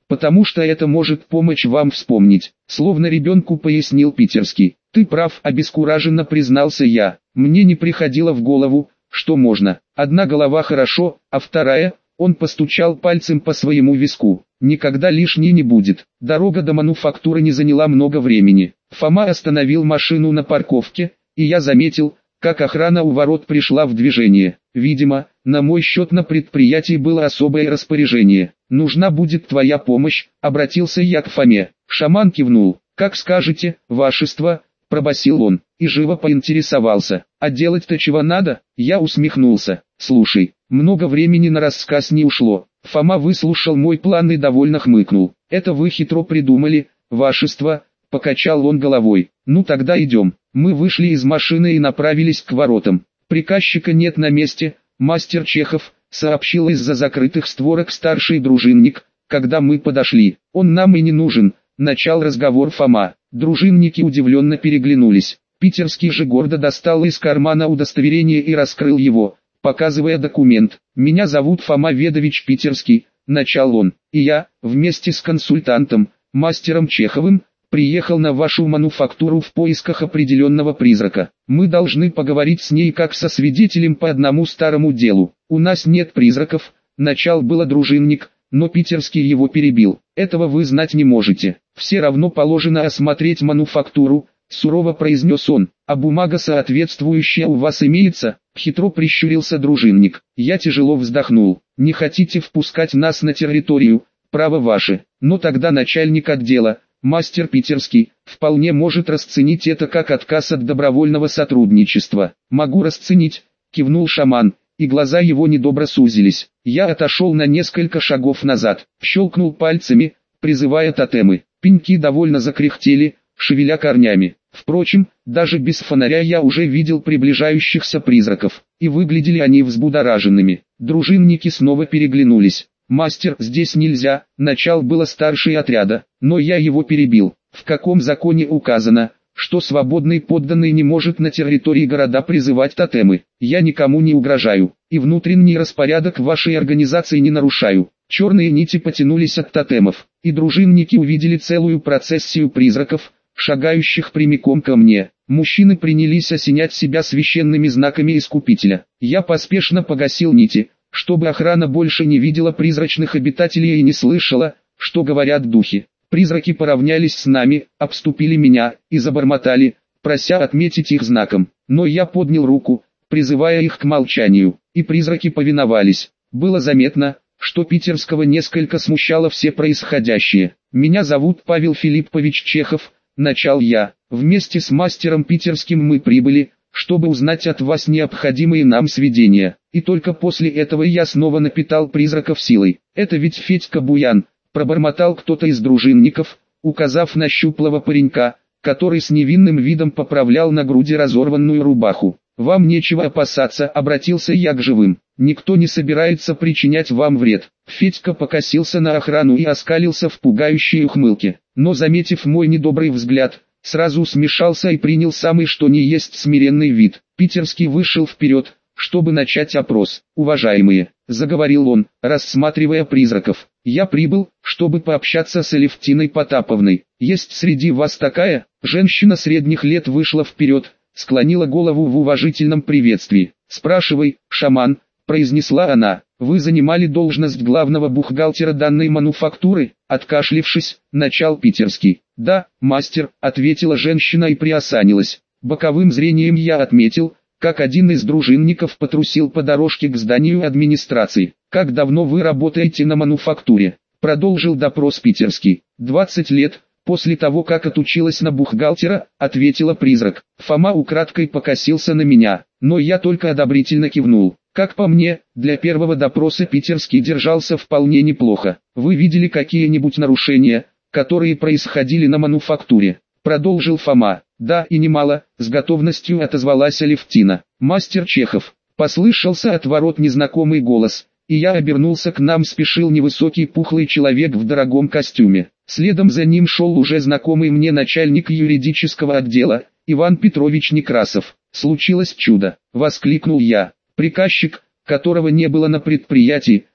потому что это может помочь вам вспомнить, словно ребенку пояснил Питерский. Ты прав, обескураженно признался я. Мне не приходило в голову, что можно. Одна голова хорошо, а вторая, он постучал пальцем по своему виску, никогда лишней не будет. Дорога до мануфактуры не заняла много времени. Фома остановил машину на парковке, и я заметил, как охрана у ворот пришла в движение. Видимо, на мой счет на предприятии было особое распоряжение. «Нужна будет твоя помощь», — обратился я к Фоме. Шаман кивнул. «Как скажете, вашество», — пробасил он, и живо поинтересовался. «А делать-то чего надо?» Я усмехнулся. «Слушай, много времени на рассказ не ушло». Фома выслушал мой план и довольно хмыкнул. «Это вы хитро придумали, вашество», — покачал он головой. «Ну тогда идем». Мы вышли из машины и направились к воротам. «Приказчика нет на месте, мастер Чехов», — сообщил из-за закрытых створок старший дружинник, когда мы подошли. «Он нам и не нужен», — начал разговор Фома. Дружинники удивленно переглянулись. Питерский же гордо достал из кармана удостоверение и раскрыл его, показывая документ. «Меня зовут Фома Ведович Питерский», — начал он, — «и я, вместе с консультантом, мастером Чеховым, приехал на вашу мануфактуру в поисках определенного призрака. Мы должны поговорить с ней как со свидетелем по одному старому делу. У нас нет призраков», — начал было дружинник, но Питерский его перебил. «Этого вы знать не можете. Все равно положено осмотреть мануфактуру», — сурово произнес он. «А бумага соответствующая у вас имеется?» — хитро прищурился дружинник. Я тяжело вздохнул. «Не хотите впускать нас на территорию? Право ваше. Но тогда начальник отдела, мастер Питерский, вполне может расценить это как отказ от добровольного сотрудничества». «Могу расценить», — кивнул шаман, и глаза его недобро сузились. Я отошел на несколько шагов назад, щелкнул пальцами, призывая тотемы. Пеньки довольно закряхтели, шевеля корнями. Впрочем, даже без фонаря я уже видел приближающихся призраков, и выглядели они взбудораженными. Дружинники снова переглянулись. «Мастер, здесь нельзя», — начал было старший отряда, но я его перебил. «В каком законе указано, что свободный подданный не может на территории города призывать тотемы? Я никому не угрожаю, и внутренний распорядок вашей организации не нарушаю». Черные нити потянулись от тотемов, и дружинники увидели целую процессию призраков, шагающих прямиком ко мне. Мужчины принялись осенять себя священными знаками Искупителя. Я поспешно погасил нити, чтобы охрана больше не видела призрачных обитателей и не слышала, что говорят духи. Призраки поравнялись с нами, обступили меня и забормотали, прося отметить их знаком. Но я поднял руку, призывая их к молчанию, и призраки повиновались. Было заметно, что Питерского несколько смущало все происходящее. «Меня зовут Павел Филиппович Чехов», — начал я. «Вместе с мастером Питерским мы прибыли, чтобы узнать от вас необходимые нам сведения, и только после этого я снова напитал призраков силой. Это ведь Федька Буян», — пробормотал кто-то из дружинников, указав на щуплого паренька, который с невинным видом поправлял на груди разорванную рубаху. «Вам нечего опасаться», — обратился я к живым. «Никто не собирается причинять вам вред». Федька покосился на охрану и оскалился в пугающей ухмылке, но, заметив мой недобрый взгляд, сразу смешался и принял самый что ни есть смиренный вид. Питерский вышел вперед, чтобы начать опрос. «Уважаемые», — заговорил он, рассматривая призраков, — «я прибыл, чтобы пообщаться с Алевтиной Потаповной. Есть среди вас такая?» Женщина средних лет вышла вперед, склонила голову в уважительном приветствии. «Спрашивай, шаман», — произнесла она. «Вы занимали должность главного бухгалтера данной мануфактуры?» Откашлившись, начал Питерский. «Да, мастер», — ответила женщина и приосанилась. Боковым зрением я отметил, как один из дружинников потрусил по дорожке к зданию администрации. «Как давно вы работаете на мануфактуре?» Продолжил допрос Питерский. «Двадцать лет». «После того, как отучилась на бухгалтера», — ответила призрак. Фома украдкой покосился на меня, но я только одобрительно кивнул. «Как по мне, для первого допроса Питерский держался вполне неплохо. Вы видели какие-нибудь нарушения, которые происходили на мануфактуре?» Продолжил Фома. «Да, и немало», — с готовностью отозвалась Алевтина. «Мастер Чехов». Послышался от ворот незнакомый голос, и я обернулся. К нам спешил невысокий пухлый человек в дорогом костюме. Следом за ним шел уже знакомый мне начальник юридического отдела, Иван Петрович Некрасов. «Случилось чудо», — воскликнул я. Приказчик, которого не было на предприятии,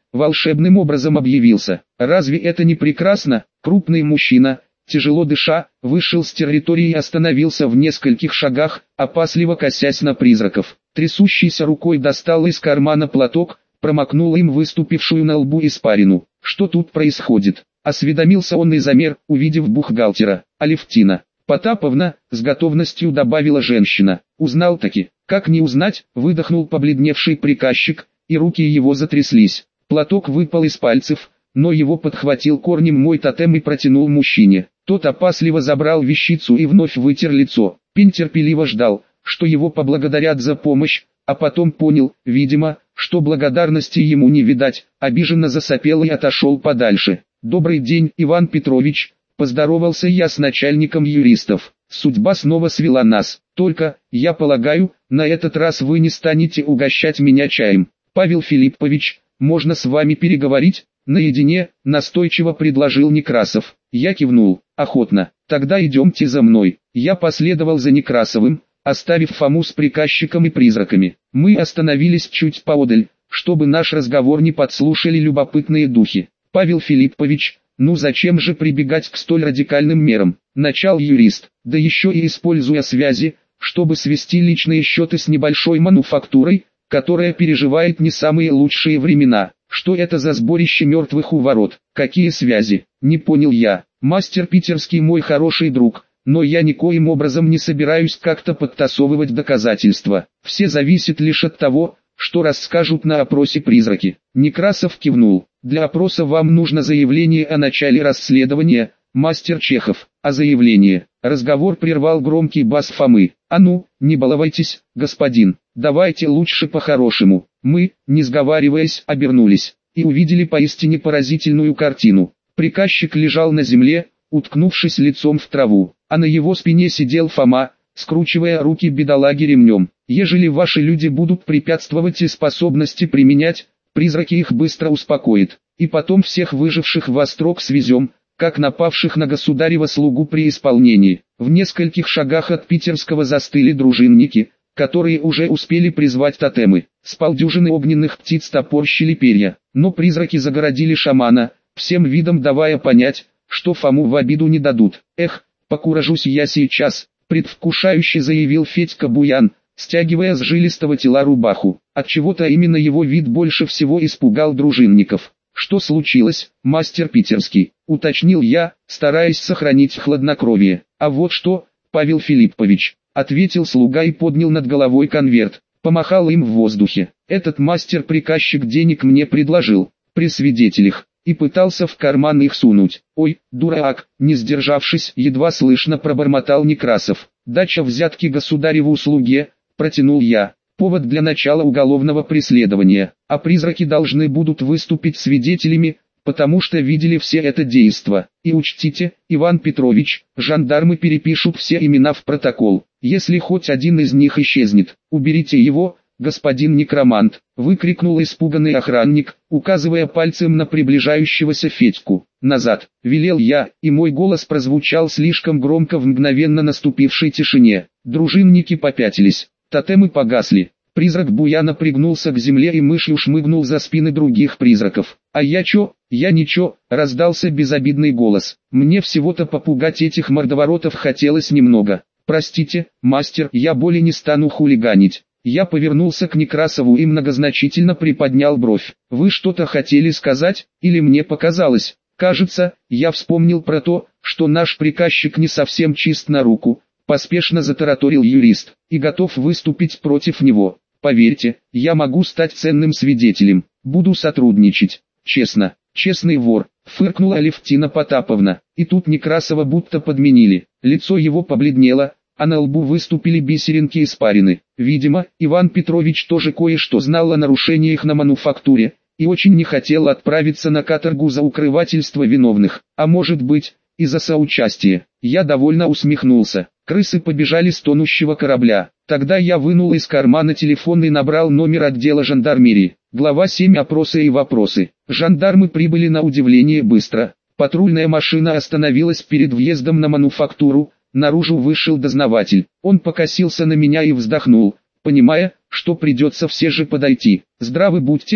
волшебным образом объявился. Разве это не прекрасно? Крупный мужчина, тяжело дыша, вышел с территории и остановился в нескольких шагах, опасливо косясь на призраков. Трясущейся рукой достал из кармана платок, промокнул им выступившую на лбу испарину. Что тут происходит? Осведомился он и замер, увидев бухгалтера. Алевтина Потаповна, с готовностью добавила женщина. Узнал-таки. Как не узнать, выдохнул побледневший приказчик, и руки его затряслись. Платок выпал из пальцев, но его подхватил корнем мой тотем и протянул мужчине. Тот опасливо забрал вещицу и вновь вытер лицо. Пень терпеливо ждал, что его поблагодарят за помощь, а потом понял, видимо, что благодарности ему не видать, обиженно засопел и отошел подальше. «Добрый день, Иван Петрович», — поздоровался я с начальником юристов. «Судьба снова свела нас, только, я полагаю, на этот раз вы не станете угощать меня чаем. Павел Филиппович, можно с вами переговорить?» «Наедине», — настойчиво предложил Некрасов. Я кивнул, охотно. «Тогда идемте за мной». Я последовал за Некрасовым, оставив Фому с приказчиком и призраками. Мы остановились чуть поодаль, чтобы наш разговор не подслушали любопытные духи. «Павел Филиппович, ну зачем же прибегать к столь радикальным мерам?» Начал юрист, да еще и используя связи, чтобы свести личные счеты с небольшой мануфактурой, которая переживает не самые лучшие времена. Что это за сборище мертвых у ворот? Какие связи? Не понял я. Мастер питерский мой хороший друг, но я никоим образом не собираюсь как-то подтасовывать доказательства. Все зависит лишь от того, что расскажут на опросе призраки. Некрасов кивнул. Для опроса вам нужно заявление о начале расследования, мастер Чехов. А заявление? Разговор прервал громкий бас Фомы. А ну, не баловайтесь, господин, давайте лучше по-хорошему. Мы, не сговариваясь, обернулись и увидели поистине поразительную картину. Приказчик лежал на земле, уткнувшись лицом в траву, а на его спине сидел Фома, скручивая руки бедолаги ремнем. Ежели ваши люди будут препятствовать и способности применять, призраки их быстро успокоят, и потом всех выживших во строк свезем, как напавших на государева слугу при исполнении. В нескольких шагах от питерского застыли дружинники, которые уже успели призвать тотемы. С полдюжины огненных птиц топорщили перья, но призраки загородили шамана, всем видом давая понять, что Фому в обиду не дадут. «Эх, покуражусь я сейчас», — предвкушающе заявил Федька Буян, стягивая с жилистого тела рубаху. Отчего-то именно его вид больше всего испугал дружинников. «Что случилось, мастер питерский?» — уточнил я, стараясь сохранить хладнокровие. «А вот что, Павел Филиппович», — ответил слуга и поднял над головой конверт, помахал им в воздухе. «Этот мастер-приказчик денег мне предложил, при свидетелях, и пытался в карман их сунуть. Ой, дурак», — не сдержавшись, едва слышно пробормотал Некрасов. «Дача взятки государеву слуге», — протянул я. «Повод для начала уголовного преследования, а призраки должны будут выступить свидетелями, потому что видели все это действо. И учтите, Иван Петрович, жандармы перепишут все имена в протокол. Если хоть один из них исчезнет, уберите его, господин некромант», — выкрикнул испуганный охранник, указывая пальцем на приближающегося Федьку. «Назад», — велел я, и мой голос прозвучал слишком громко в мгновенно наступившей тишине. Дружинники попятились. Тотемы погасли. Призрак Буяна пригнулся к земле и мышью шмыгнул за спины других призраков. «А я чё? Я ничего», — раздался безобидный голос. «Мне всего-то попугать этих мордоворотов хотелось немного. Простите, мастер, я более не стану хулиганить». Я повернулся к Некрасову и многозначительно приподнял бровь. «Вы что-то хотели сказать, или мне показалось?» «Кажется, я вспомнил про то, что наш приказчик не совсем чист на руку», — поспешно затараторил юрист, «и готов выступить против него. Поверьте, я могу стать ценным свидетелем, буду сотрудничать. Честно, честный вор», — фыркнула Алевтина Потаповна. И тут Некрасова будто подменили. Лицо его побледнело, а на лбу выступили бисеринки испарины. Видимо, Иван Петрович тоже кое-что знал о нарушениях на мануфактуре, и очень не хотел отправиться на каторгу за укрывательство виновных, а может быть, и за соучастие. Я довольно усмехнулся. Крысы побежали с тонущего корабля. Тогда я вынул из кармана телефон и набрал номер отдела жандармерии. Глава семь. Опросы и вопросы. Жандармы прибыли на удивление быстро. Патрульная машина остановилась перед въездом на мануфактуру. Наружу вышел дознаватель. Он покосился на меня и вздохнул, понимая, что придется все же подойти. «Здравы будьте,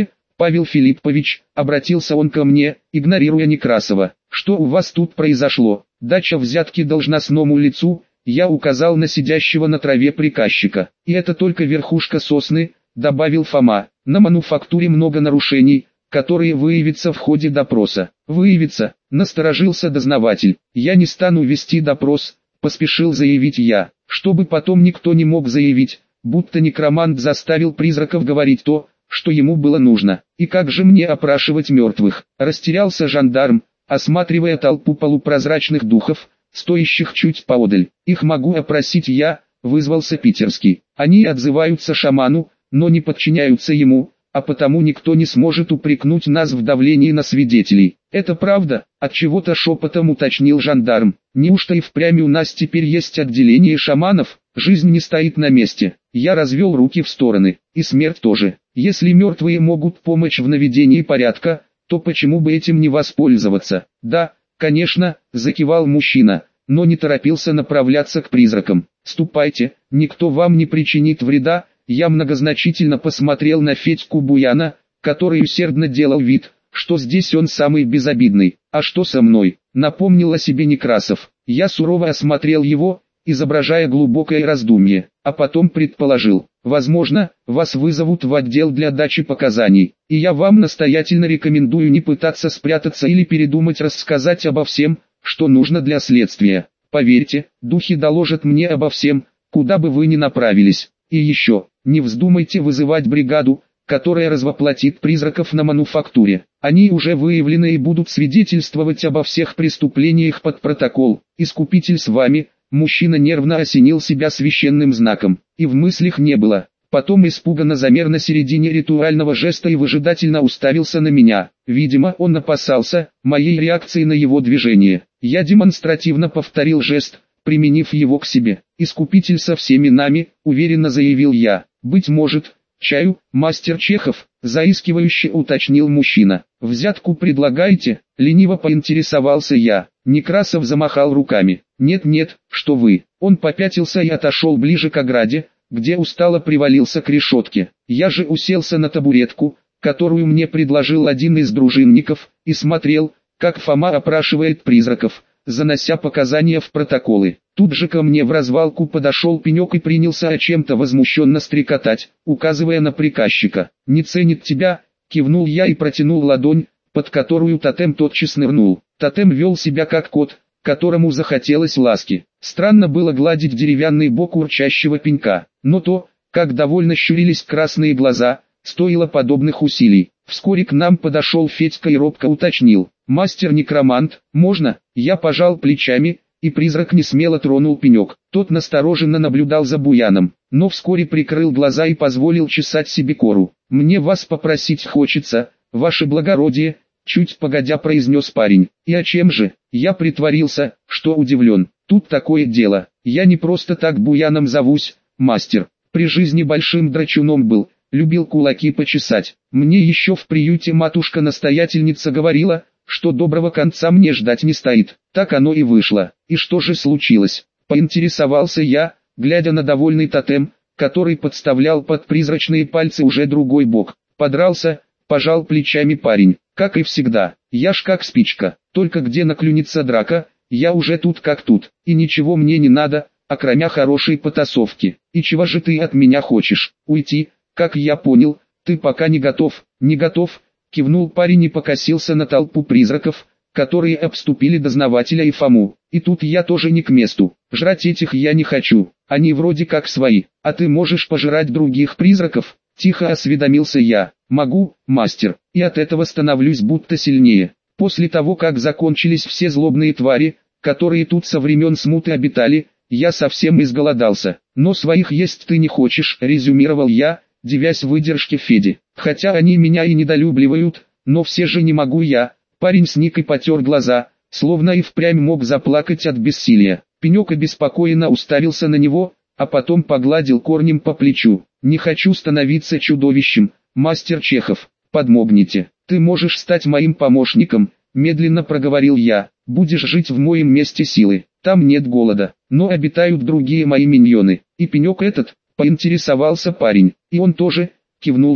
Павел Филиппович, обратился он ко мне, игнорируя Некрасова. Что у вас тут произошло? Дача взятки должностному лицу? Я указал на сидящего на траве приказчика. И это только верхушка сосны, добавил Фома. На мануфактуре много нарушений, которые выявятся в ходе допроса. Выявится, насторожился дознаватель. Я не стану вести допрос, поспешил заявить я, чтобы потом никто не мог заявить, будто некромант заставил призраков говорить то, что ему было нужно. И как же мне опрашивать мертвых? Растерялся жандарм, осматривая толпу полупрозрачных духов, стоящих чуть поодаль. Их могу опросить я, вызвался питерский. Они отзываются шаману, но не подчиняются ему, а потому никто не сможет упрекнуть нас в давлении на свидетелей. Это правда, отчего-то шепотом уточнил жандарм. Неужто и впрямь у нас теперь есть отделение шаманов? Жизнь не стоит на месте. Я развел руки в стороны, и смерть тоже. Если мертвые могут помочь в наведении порядка, то почему бы этим не воспользоваться? Да, конечно, закивал мужчина, но не торопился направляться к призракам. Ступайте, никто вам не причинит вреда. Я многозначительно посмотрел на Федьку Буяна, который усердно делал вид, что здесь он самый безобидный. А что со мной? Напомнил о себе Некрасов. Я сурово осмотрел его, изображая глубокое раздумье, а потом предположил: возможно, вас вызовут в отдел для дачи показаний, и я вам настоятельно рекомендую не пытаться спрятаться или передумать рассказать обо всем, что нужно для следствия. Поверьте, духи доложат мне обо всем, куда бы вы ни направились. И еще, не вздумайте вызывать бригаду, которая развоплотит призраков на мануфактуре. Они уже выявлены и будут свидетельствовать обо всех преступлениях под протокол. Искупитель с вами. Мужчина нервно осенил себя священным знаком, и в мыслях не было. Потом испуганно замер на середине ритуального жеста и выжидательно уставился на меня. Видимо, он опасался моей реакции на его движение. Я демонстративно повторил жест, применив его к себе. «Искупитель со всеми нами», — уверенно заявил я. «Быть может, чаю, мастер Чехов?» — заискивающе уточнил мужчина. «Взятку предлагаете?» — лениво поинтересовался я. Некрасов замахал руками. «Нет-нет, что вы». Он попятился и отошел ближе к ограде, где устало привалился к решетке. Я же уселся на табуретку, которую мне предложил один из дружинников, и смотрел, как Фома опрашивает призраков, занося показания в протоколы. Тут же ко мне в развалку подошел пенек и принялся о чем-то возмущенно стрекотать, указывая на приказчика. «Не ценит тебя», — кивнул я и протянул ладонь, под которую тотем тотчас нырнул. Тотем вел себя как кот, которому захотелось ласки. Странно было гладить деревянный бок урчащего пенька, но то, как довольно щурились красные глаза, стоило подобных усилий. Вскоре к нам подошел Федька и робко уточнил: «Мастер-некромант, можно?» Я пожал плечами, и призрак несмело тронул пенек. Тот настороженно наблюдал за Буяном, но вскоре прикрыл глаза и позволил чесать себе кору. «Мне вас попросить хочется, ваше благородие», — чуть погодя произнес парень. «И о чем же?» Я притворился, что удивлен. «Тут такое дело, я не просто так Буяном зовусь, мастер. При жизни большим драчуном был, любил кулаки почесать. Мне еще в приюте матушка-настоятельница говорила, что доброго конца мне ждать не стоит. Так оно и вышло. И что же случилось?» Поинтересовался я, глядя на довольный тотем, который подставлял под призрачные пальцы уже другой бок. «Подрался», — пожал плечами парень. «Как и всегда, я ж как спичка, только где наклюнется драка, я уже тут как тут, и ничего мне не надо, окромя хорошей потасовки. И чего же ты от меня хочешь? Уйти? Как я понял, ты пока не готов». «Не готов», — кивнул парень и покосился на толпу призраков, которые обступили дознавателя и Фому. «И тут я тоже не к месту, жрать этих я не хочу, они вроде как свои, а ты можешь пожирать других призраков?» Тихо осведомился я. «Могу, мастер, и от этого становлюсь будто сильнее. После того, как закончились все злобные твари, которые тут со времен смуты обитали, я совсем изголодался. Но своих есть ты не хочешь», — резюмировал я, дивясь выдержке Феди. «Хотя они меня и недолюбливают, но все же не могу я». Парень сник и потер глаза, словно и впрямь мог заплакать от бессилия. Пенек обеспокоенно уставился на него, а потом погладил корнем по плечу. «Не хочу становиться чудовищем, мастер Чехов, подмогните. Ты можешь стать моим помощником», — медленно проговорил я. «Будешь жить в моем месте силы, там нет голода, но обитают другие мои миньоны». «И пенек этот?» — поинтересовался парень. «И он тоже?» — кивнул я.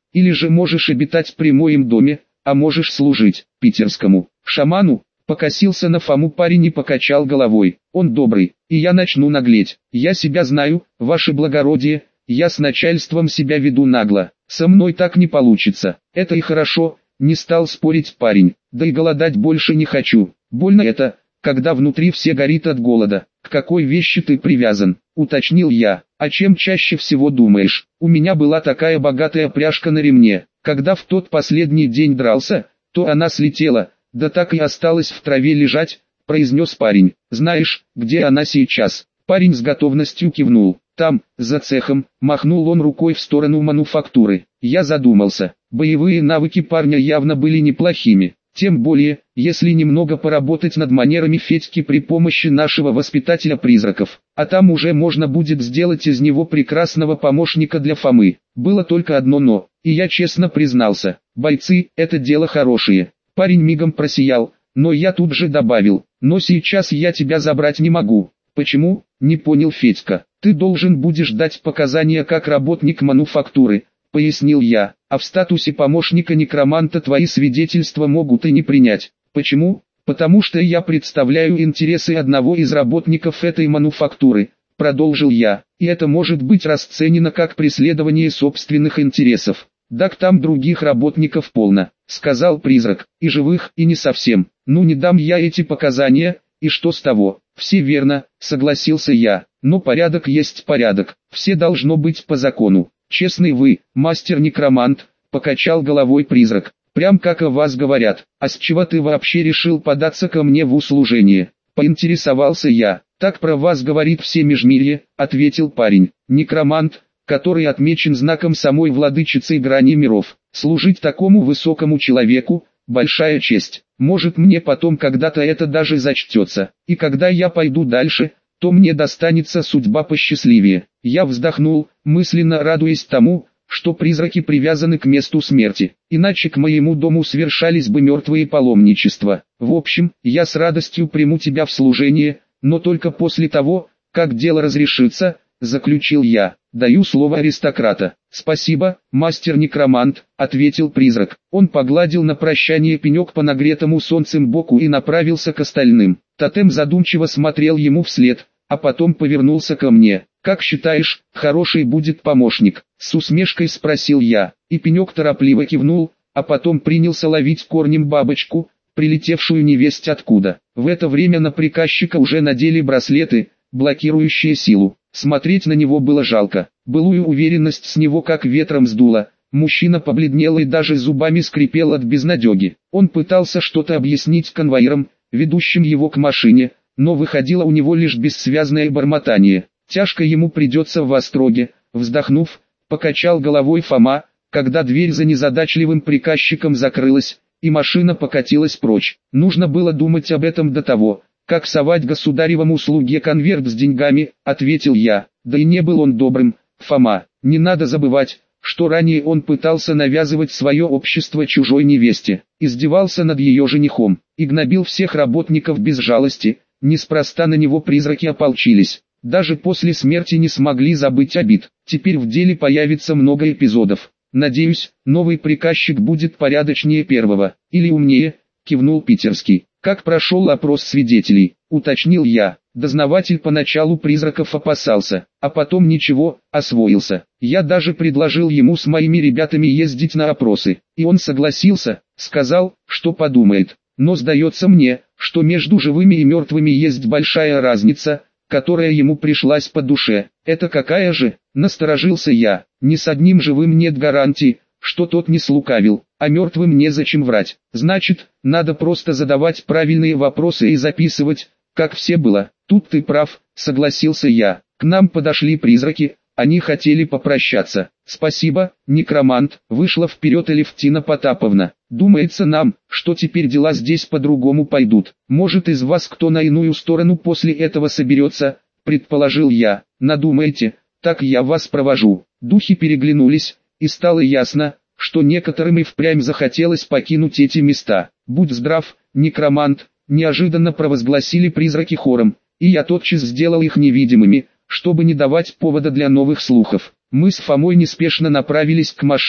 Или же можешь обитать при моем доме, а можешь служить питерскому шаману. Покосился на Фому парень и покачал головой. Он добрый, и я начну наглеть. Я себя знаю, ваше благородие, я с начальством себя веду нагло. Со мной так не получится. Это и хорошо, не стал спорить парень. Да и голодать больше не хочу. Больно это, когда внутри все горит от голода. К какой вещи ты привязан? Уточнил я. О чем чаще всего думаешь? У меня была такая богатая пряжка на ремне. Когда в тот последний день дрался, то она слетела. Да так и осталась в траве лежать, произнес парень. Знаешь, где она сейчас? Парень с готовностью кивнул. Там, за цехом, махнул он рукой в сторону мануфактуры. Я задумался. Боевые навыки парня явно были неплохими. Тем более, если немного поработать над манерами Федьки при помощи нашего воспитателя призраков. А там уже можно будет сделать из него прекрасного помощника для Фомы. Было только одно но, и я честно признался. Бойцы, это дело хорошее. Парень мигом просиял, но я тут же добавил, но сейчас я тебя забрать не могу. Почему? Не понял Федька. Ты должен будешь дать показания как работник мануфактуры, пояснил я, а в статусе помощника некроманта твои свидетельства могут и не принять. Почему? Потому что я представляю интересы одного из работников этой мануфактуры, продолжил я, и это может быть расценено как преследование собственных интересов. Так там других работников полно, сказал призрак, и живых, и не совсем. Ну не дам я эти показания, и что с того? Все верно, согласился я, но порядок есть порядок, все должно быть по закону. Честный вы, мастер-некромант, покачал головой призрак, прям как о вас говорят. А с чего ты вообще решил податься ко мне в услужение? Поинтересовался я. Так про вас говорит все межмирье, ответил парень. Некромант, который отмечен знаком самой владычицы грани миров. Служить такому высокому человеку – большая честь. Может мне потом когда-то это даже зачтется. И когда я пойду дальше, то мне достанется судьба посчастливее. Я вздохнул, мысленно радуясь тому, что призраки привязаны к месту смерти. Иначе к моему дому совершались бы мертвые паломничества. В общем, я с радостью приму тебя в служение, но только после того, как дело разрешится, заключил я. Даю слово аристократа. Спасибо, мастер-некромант, ответил призрак. Он погладил на прощание пенек по нагретому солнцем боку и направился к остальным. Тотем задумчиво смотрел ему вслед, а потом повернулся ко мне. Как считаешь, хороший будет помощник? С усмешкой спросил я, и пенек торопливо кивнул, а потом принялся ловить корнем бабочку, прилетевшую невесть откуда. В это время на приказчика уже надели браслеты, блокирующие силу. Смотреть на него было жалко, былую уверенность с него как ветром сдуло, мужчина побледнел и даже зубами скрипел от безнадеги. Он пытался что-то объяснить конвоирам, ведущим его к машине, но выходило у него лишь бессвязное бормотание. Тяжко ему придется в Остроге, вздохнув, покачал головой Фома, когда дверь за незадачливым приказчиком закрылась, и машина покатилась прочь. Нужно было думать об этом до того, как совать государевому слуге конверт с деньгами, ответил я. Да и не был он добрым, Фома. Не надо забывать, что ранее он пытался навязывать свое общество чужой невесте, издевался над ее женихом, и гнобил всех работников без жалости, неспроста на него призраки ополчились. Даже после смерти не смогли забыть обид. Теперь в деле появится много эпизодов. Надеюсь, новый приказчик будет порядочнее первого, или умнее, кивнул Питерский. Как прошел опрос свидетелей, уточнил я. Дознаватель поначалу призраков опасался, а потом ничего, освоился. Я даже предложил ему с моими ребятами ездить на опросы, и он согласился, сказал, что подумает. Но сдается мне, что между живыми и мертвыми есть большая разница, которая ему пришлась по душе. Это какая же? Насторожился я. Ни с одним живым нет гарантии, что тот не слукавил, а мертвым незачем врать. Значит, надо просто задавать правильные вопросы и записывать, как все было. Тут ты прав, согласился я. К нам подошли призраки, они хотели попрощаться. Спасибо, некромант, вышла вперед Алевтина Потаповна. Думается нам, что теперь дела здесь по-другому пойдут. Может, из вас кто на иную сторону после этого соберется, предположил я. Надумайте, так я вас провожу. Духи переглянулись, и стало ясно, что некоторым и впрямь захотелось покинуть эти места. Будь здрав, некромант, неожиданно провозгласили призраки хором, и я тотчас сделал их невидимыми, чтобы не давать повода для новых слухов. Мы с Фомой неспешно направились к машине.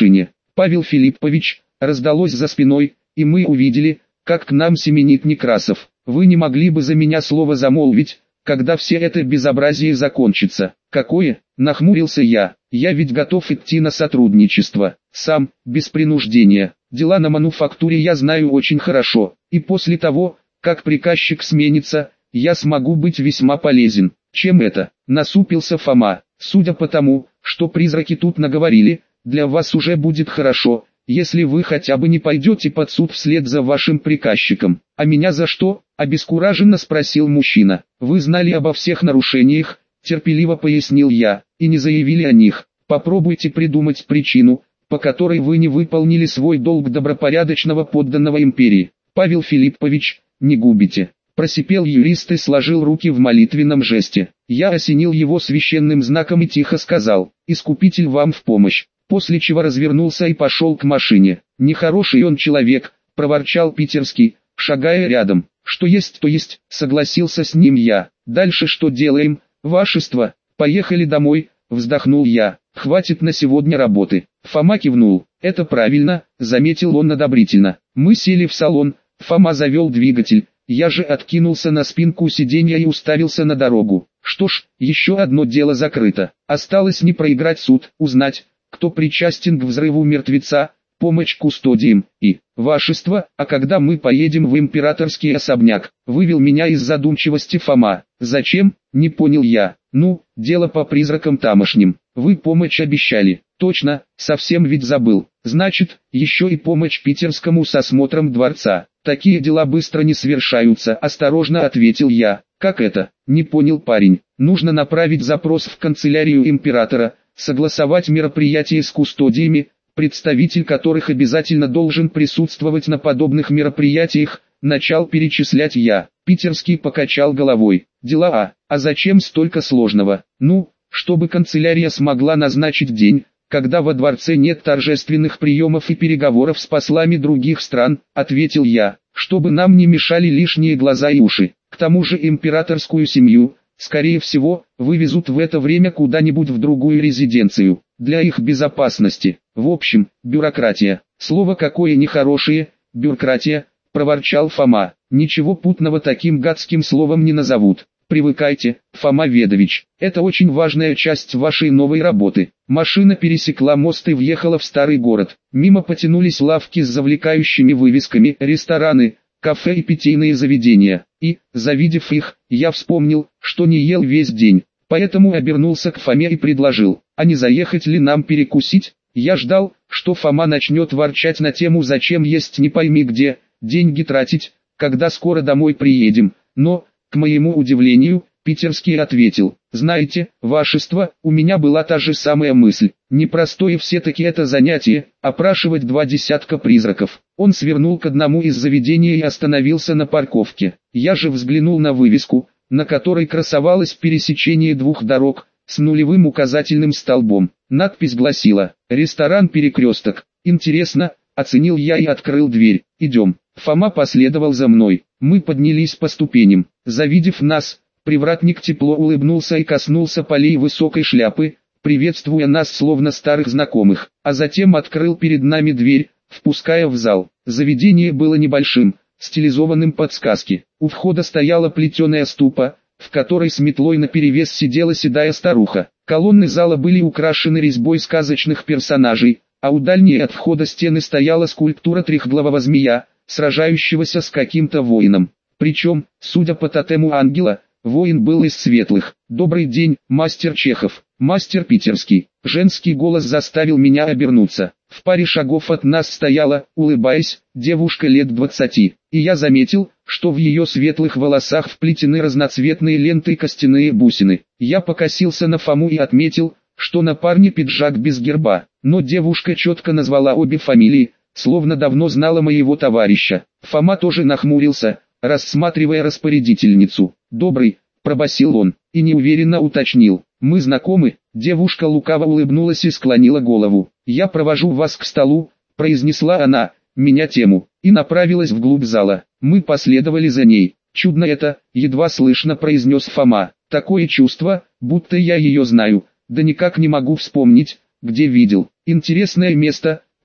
Павел Филиппович, раздалось за спиной, и мы увидели, как к нам семенит Некрасов. Вы не могли бы за меня слово замолвить, когда все это безобразие закончится? Какое? Нахмурился я. Я ведь готов идти на сотрудничество, сам, без принуждения. Дела на мануфактуре я знаю очень хорошо, и после того, как приказчик сменится, я смогу быть весьма полезен. Чем это? Насупился Фома. Судя по тому, что призраки тут наговорили, для вас уже будет хорошо, если вы хотя бы не пойдете под суд вслед за вашим приказчиком. А меня за что? Обескураженно спросил мужчина. Вы знали обо всех нарушениях, терпеливо пояснил я, и не заявили о них. Попробуйте придумать причину, по которой вы не выполнили свой долг добропорядочного подданного империи. Павел Филиппович, не губите. Просипел юрист и сложил руки в молитвенном жесте. Я осенил его священным знаком и тихо сказал: «Искупитель вам в помощь», после чего развернулся и пошел к машине. «Нехороший он человек», — проворчал Питерский, шагая рядом. «Что есть, то есть», — согласился с ним я. «Дальше что делаем, вашество?» «Поехали домой», — вздохнул я. «Хватит на сегодня работы». Фома кивнул. «Это правильно», — заметил он одобрительно. Мы сели в салон, Фома завел двигатель. Я же откинулся на спинку сиденья и уставился на дорогу. Что ж, еще одно дело закрыто. Осталось не проиграть суд, узнать, кто причастен к взрыву мертвеца, помощь кустодиям и вашество. А когда мы поедем в императорский особняк? Вывел меня из задумчивости Фома. Зачем? Не понял я. Ну, дело по призракам тамошним. Вы помощь обещали. Точно, совсем ведь забыл. Значит, еще и помощь питерскому с осмотром дворца. Такие дела быстро не совершаются, осторожно ответил я. Как это? Не понял парень. Нужно направить запрос в канцелярию императора, согласовать мероприятие с кустодиями, представитель которых обязательно должен присутствовать на подобных мероприятиях, начал перечислять я. Питерский покачал головой. Дела а, а зачем столько сложного? Ну, чтобы канцелярия смогла назначить день, когда во дворце нет торжественных приемов и переговоров с послами других стран, ответил я, чтобы нам не мешали лишние глаза и уши. К тому же императорскую семью, скорее всего, вывезут в это время куда-нибудь в другую резиденцию, для их безопасности. В общем, бюрократия. Слово какое нехорошее, бюрократия, проворчал Фома. Ничего путного таким гадским словом не назовут. Привыкайте, Фома Ведович, это очень важная часть вашей новой работы. Машина пересекла мост и въехала в старый город. Мимо потянулись лавки с завлекающими вывесками, рестораны, кафе и питейные заведения. И, завидев их, я вспомнил, что не ел весь день. Поэтому обернулся к Фоме и предложил: а не заехать ли нам перекусить? Я ждал, что Фома начнет ворчать на тему «зачем есть не пойми где, деньги тратить, когда скоро домой приедем», но, к моему удивлению, Питерский ответил: «Знаете, вашество, у меня была та же самая мысль. Непростое все-таки это занятие, опрашивать два десятка призраков». Он свернул к одному из заведений и остановился на парковке. Я же взглянул на вывеску, на которой красовалось пересечение двух дорог, с нулевым указательным столбом. Надпись гласила: «Ресторан Перекресток». Интересно, оценил я и открыл дверь. «Идем». Фома последовал за мной. Мы поднялись по ступеням. Завидев нас, привратник тепло улыбнулся и коснулся полей высокой шляпы, приветствуя нас словно старых знакомых, а затем открыл перед нами дверь, впуская в зал. Заведение было небольшим, стилизованным под сказки. У входа стояла плетеная ступа, в которой с метлой наперевес сидела седая старуха. Колонны зала были украшены резьбой сказочных персонажей, а у дальней от входа стены стояла скульптура трехглавого змея, сражающегося с каким-то воином. Причем, судя по тотему ангела, воин был из светлых. «Добрый день, мастер Чехов, мастер Питерский». Женский голос заставил меня обернуться. В паре шагов от нас стояла, улыбаясь, девушка лет двадцати, и я заметил, что в ее светлых волосах вплетены разноцветные ленты и костяные бусины. Я покосился на Фому и отметил, что на парне пиджак без герба, но девушка четко назвала обе фамилии, словно давно знала моего товарища. Фома тоже нахмурился, рассматривая распорядительницу. «Добрый», — пробасил он, и неуверенно уточнил: «Мы знакомы?» Девушка лукаво улыбнулась и склонила голову. «Я провожу вас к столу», — произнесла она, меня тему, и направилась вглубь зала. Мы последовали за ней. «Чудно это», — едва слышно произнес Фома. «Такое чувство, будто я ее знаю, да никак не могу вспомнить, где видел. Интересное место», —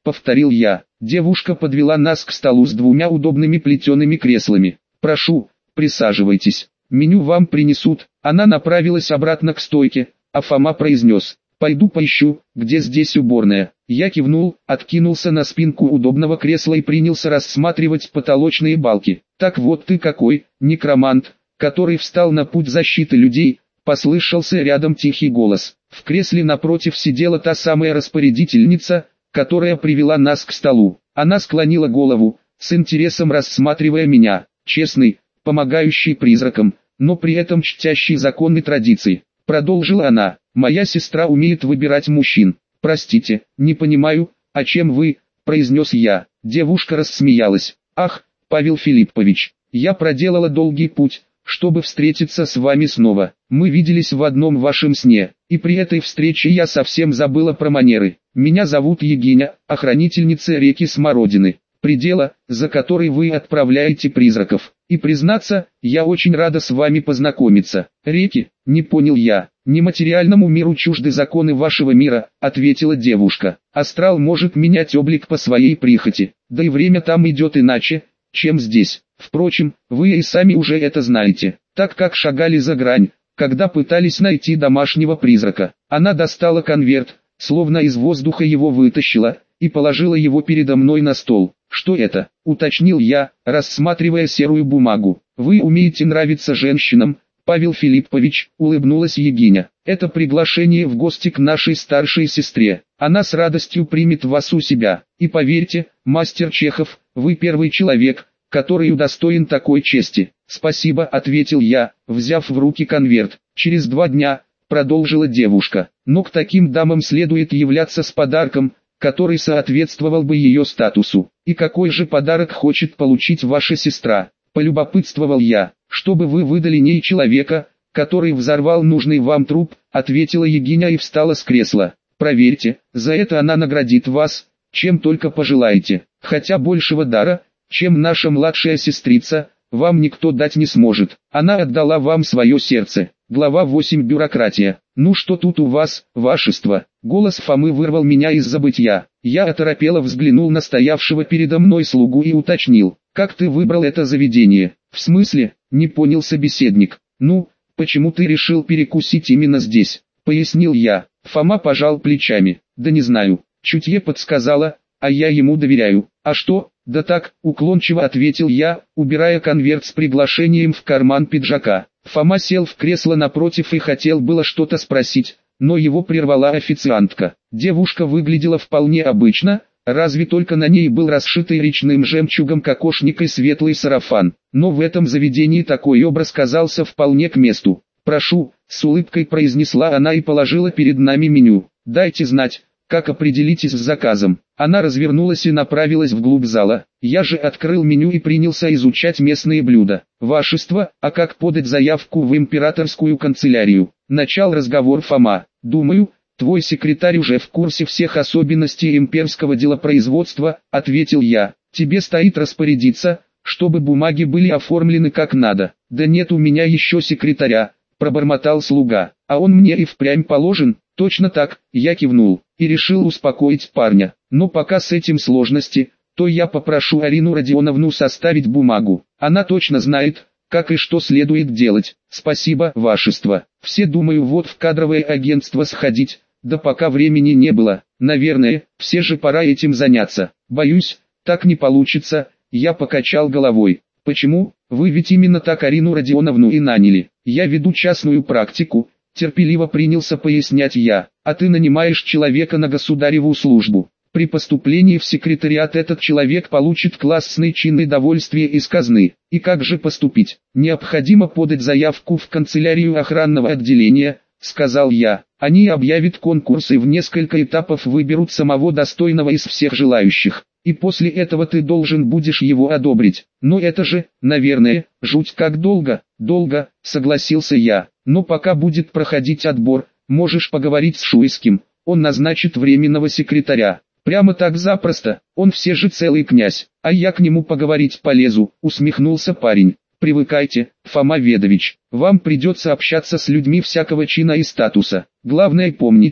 повторил я. Девушка подвела нас к столу с двумя удобными плетеными креслами. Прошу, присаживайтесь. Меню вам принесут. Она направилась обратно к стойке, а Фома произнес: «Пойду поищу, где здесь уборная». Я кивнул, откинулся на спинку удобного кресла и принялся рассматривать потолочные балки. «Так вот ты какой, некромант, который встал на путь защиты людей», — послышался рядом тихий голос. В кресле напротив сидела та самая распорядительница, которая привела нас к столу. Она склонила голову, с интересом рассматривая меня, честный, помогающий призракам, но при этом чтящий законы традиций. Продолжила она: «Моя сестра умеет выбирать мужчин». «Простите, не понимаю, о чем вы», — произнес я. Девушка рассмеялась. «Ах, Павел Филиппович, я проделала долгий путь, чтобы встретиться с вами снова. Мы виделись в одном вашем сне, и при этой встрече я совсем забыла про манеры. Меня зовут Егиня, охранительница реки Смородины, предела, за который вы отправляете призраков. И признаться, я очень рада с вами познакомиться». «Реки?» — не понял я. «Нематериальному миру чужды законы вашего мира», — ответила девушка. «Астрал может менять облик по своей прихоти, да и время там идет иначе, чем здесь. Впрочем, вы и сами уже это знаете, так как шагали за грань, когда пытались найти домашнего призрака». Она достала конверт, словно из воздуха его вытащила, и положила его передо мной на стол. «Что это?» — уточнил я, рассматривая серую бумагу. «Вы умеете нравиться женщинам, Павел Филиппович», — улыбнулась Егиня. «Это приглашение в гости к нашей старшей сестре. Она с радостью примет вас у себя. И поверьте, мастер Чехов, вы первый человек, который удостоен такой чести». «Спасибо», — ответил я, взяв в руки конверт. «Через два дня», — продолжила девушка, — «но к таким дамам следует являться с подарком, который соответствовал бы ее статусу». «И какой же подарок хочет получить ваша сестра?» — полюбопытствовал я. «Чтобы вы выдали ней человека, который взорвал нужный вам труп», — ответила Егиня и встала с кресла. «Проверьте, за это она наградит вас, чем только пожелаете. Хотя большего дара, чем наша младшая сестрица, вам никто дать не сможет. Она отдала вам свое сердце». Глава восемь. Бюрократия. «Ну что тут у вас, вашество?» Голос Фомы вырвал меня из забытья. Я оторопело взглянул на стоявшего передо мной слугу и уточнил: «Как ты выбрал это заведение?» «В смысле?» — не понял собеседник. «Ну, почему ты решил перекусить именно здесь?» — пояснил я. Фома пожал плечами. «Да не знаю, чутье подсказала, а я ему доверяю». «А что?» «Да так», — уклончиво ответил я, убирая конверт с приглашением в карман пиджака. Фома сел в кресло напротив и хотел было что-то спросить, но его прервала официантка. Девушка выглядела вполне обычно, разве только на ней был расшитый речным жемчугом кокошник и светлый сарафан. Но в этом заведении такой образ казался вполне к месту. «Прошу», — с улыбкой произнесла она и положила перед нами меню. «Дайте знать, как определитесь с заказом». Она развернулась и направилась вглубь зала. Я же открыл меню и принялся изучать местные блюда. «Вашество, а как подать заявку в императорскую канцелярию?» Начал разговор Фома. «Думаю, твой секретарь уже в курсе всех особенностей имперского делопроизводства», — ответил я. «Тебе стоит распорядиться, чтобы бумаги были оформлены как надо». «Да нет у меня еще секретаря», — пробормотал слуга. «А он мне и впрямь положен?» «Точно так», — я кивнул, и решил успокоить парня. «Но пока с этим сложности, то я попрошу Арину Родионовну составить бумагу. Она точно знает, как и что следует делать». «Спасибо, вашество. Все думаю вот в кадровое агентство сходить, да пока времени не было. Наверное, все же пора этим заняться». «Боюсь, так не получится», — я покачал головой. «Почему? Вы ведь именно так Арину Родионовну и наняли». «Я веду частную практику», — терпеливо принялся пояснять я. «А ты нанимаешь человека на государеву службу. При поступлении в секретариат этот человек получит классный чин и довольствие из казны. И как же поступить? Необходимо подать заявку в канцелярию охранного отделения», — сказал я. «Они объявят конкурс и в несколько этапов выберут самого достойного из всех желающих. И после этого ты должен будешь его одобрить. Но это же, наверное, жуть как долго». «Долго», — согласился я. «Но пока будет проходить отбор, можешь поговорить с Шуйским, он назначит временного секретаря». «Прямо так запросто, он все же целый князь, а я к нему поговорить полезу», — усмехнулся парень. «Привыкайте, Фома Ведович, вам придется общаться с людьми всякого чина и статуса. Главное помните,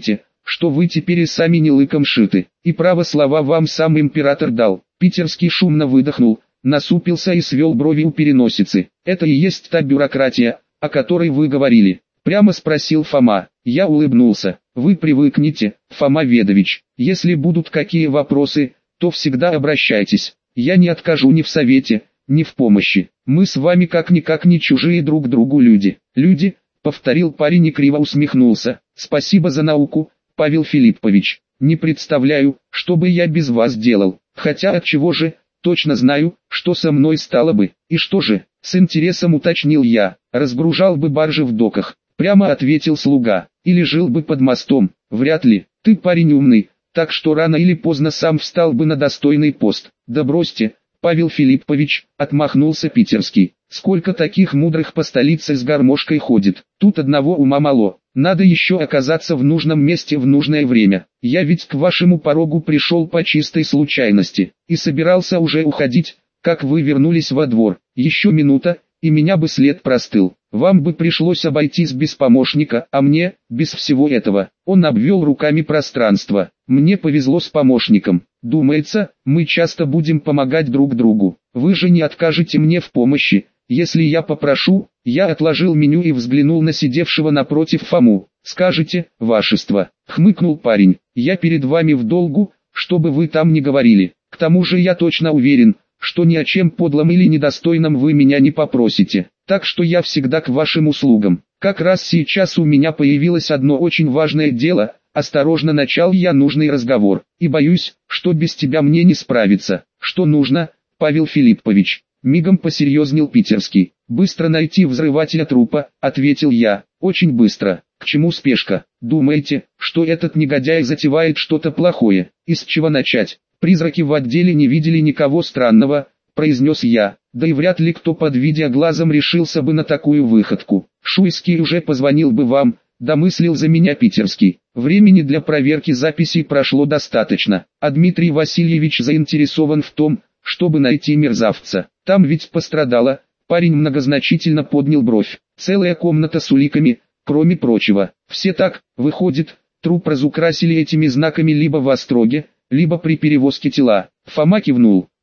что вы теперь и сами не лыком шиты, и право слова вам сам император дал. Питерский шумно выдохнул, насупился и свел брови у переносицы. Это и есть та бюрократия, о которой вы говорили? Прямо спросил Фома. Я улыбнулся. Вы привыкнете, Фома Ведович. Если будут какие вопросы, то всегда обращайтесь. Я не откажу ни в совете, ни в помощи. Мы с вами как-никак не чужие друг другу люди. Люди, повторил парень и криво усмехнулся. Спасибо за науку, Павел Филиппович. Не представляю, что бы я без вас делал. Хотя от чего же, точно знаю, что со мной стало бы. И что же, с интересом уточнил я. Разгружал бы баржи в доках. Прямо ответил слуга. Или жил бы под мостом. Вряд ли. Ты парень умный, так что рано или поздно сам встал бы на достойный пост. Да бросьте, Павел Филиппович, отмахнулся Питерский. Сколько таких мудрых по столице с гармошкой ходит. Тут одного ума мало. Надо еще оказаться в нужном месте в нужное время. Я ведь к вашему порогу пришел по чистой случайности. И собирался уже уходить, как вы вернулись во двор. Еще минута, и меня бы след простыл. Вам бы пришлось обойтись без помощника, а мне, без всего этого. Он обвел руками пространство. Мне повезло с помощником. Думается, мы часто будем помогать друг другу. Вы же не откажете мне в помощи, если я попрошу. Я отложил меню и взглянул на сидевшего напротив Фому. Скажете, вашество, хмыкнул парень, я перед вами в долгу, что бы вы там ни говорили. К тому же я точно уверен, что ни о чем подлом или недостойном вы меня не попросите. Так что я всегда к вашим услугам. Как раз сейчас у меня появилось одно очень важное дело. Осторожно начал я нужный разговор. И боюсь, что без тебя мне не справиться. Что нужно, Павел Филиппович? Мигом посерьезнел Питерский. Быстро найти взрывателя трупа, ответил я. Очень быстро. К чему спешка? Думаете, что этот негодяй затевает что-то плохое? И с чего начать? Призраки в отделе не видели никого странного, произнес я. Да и вряд ли кто под видеоглазом решился бы на такую выходку. Шуйский уже позвонил бы вам, домыслил за меня Питерский. Времени для проверки записей прошло достаточно, а Дмитрий Васильевич заинтересован в том, чтобы найти мерзавца. Там ведь пострадало. Парень многозначительно поднял бровь. Целая комната с уликами, кроме прочего. Все так, выходит, труп разукрасили этими знаками либо в Остроге, либо при перевозке тела. Фома кивнул.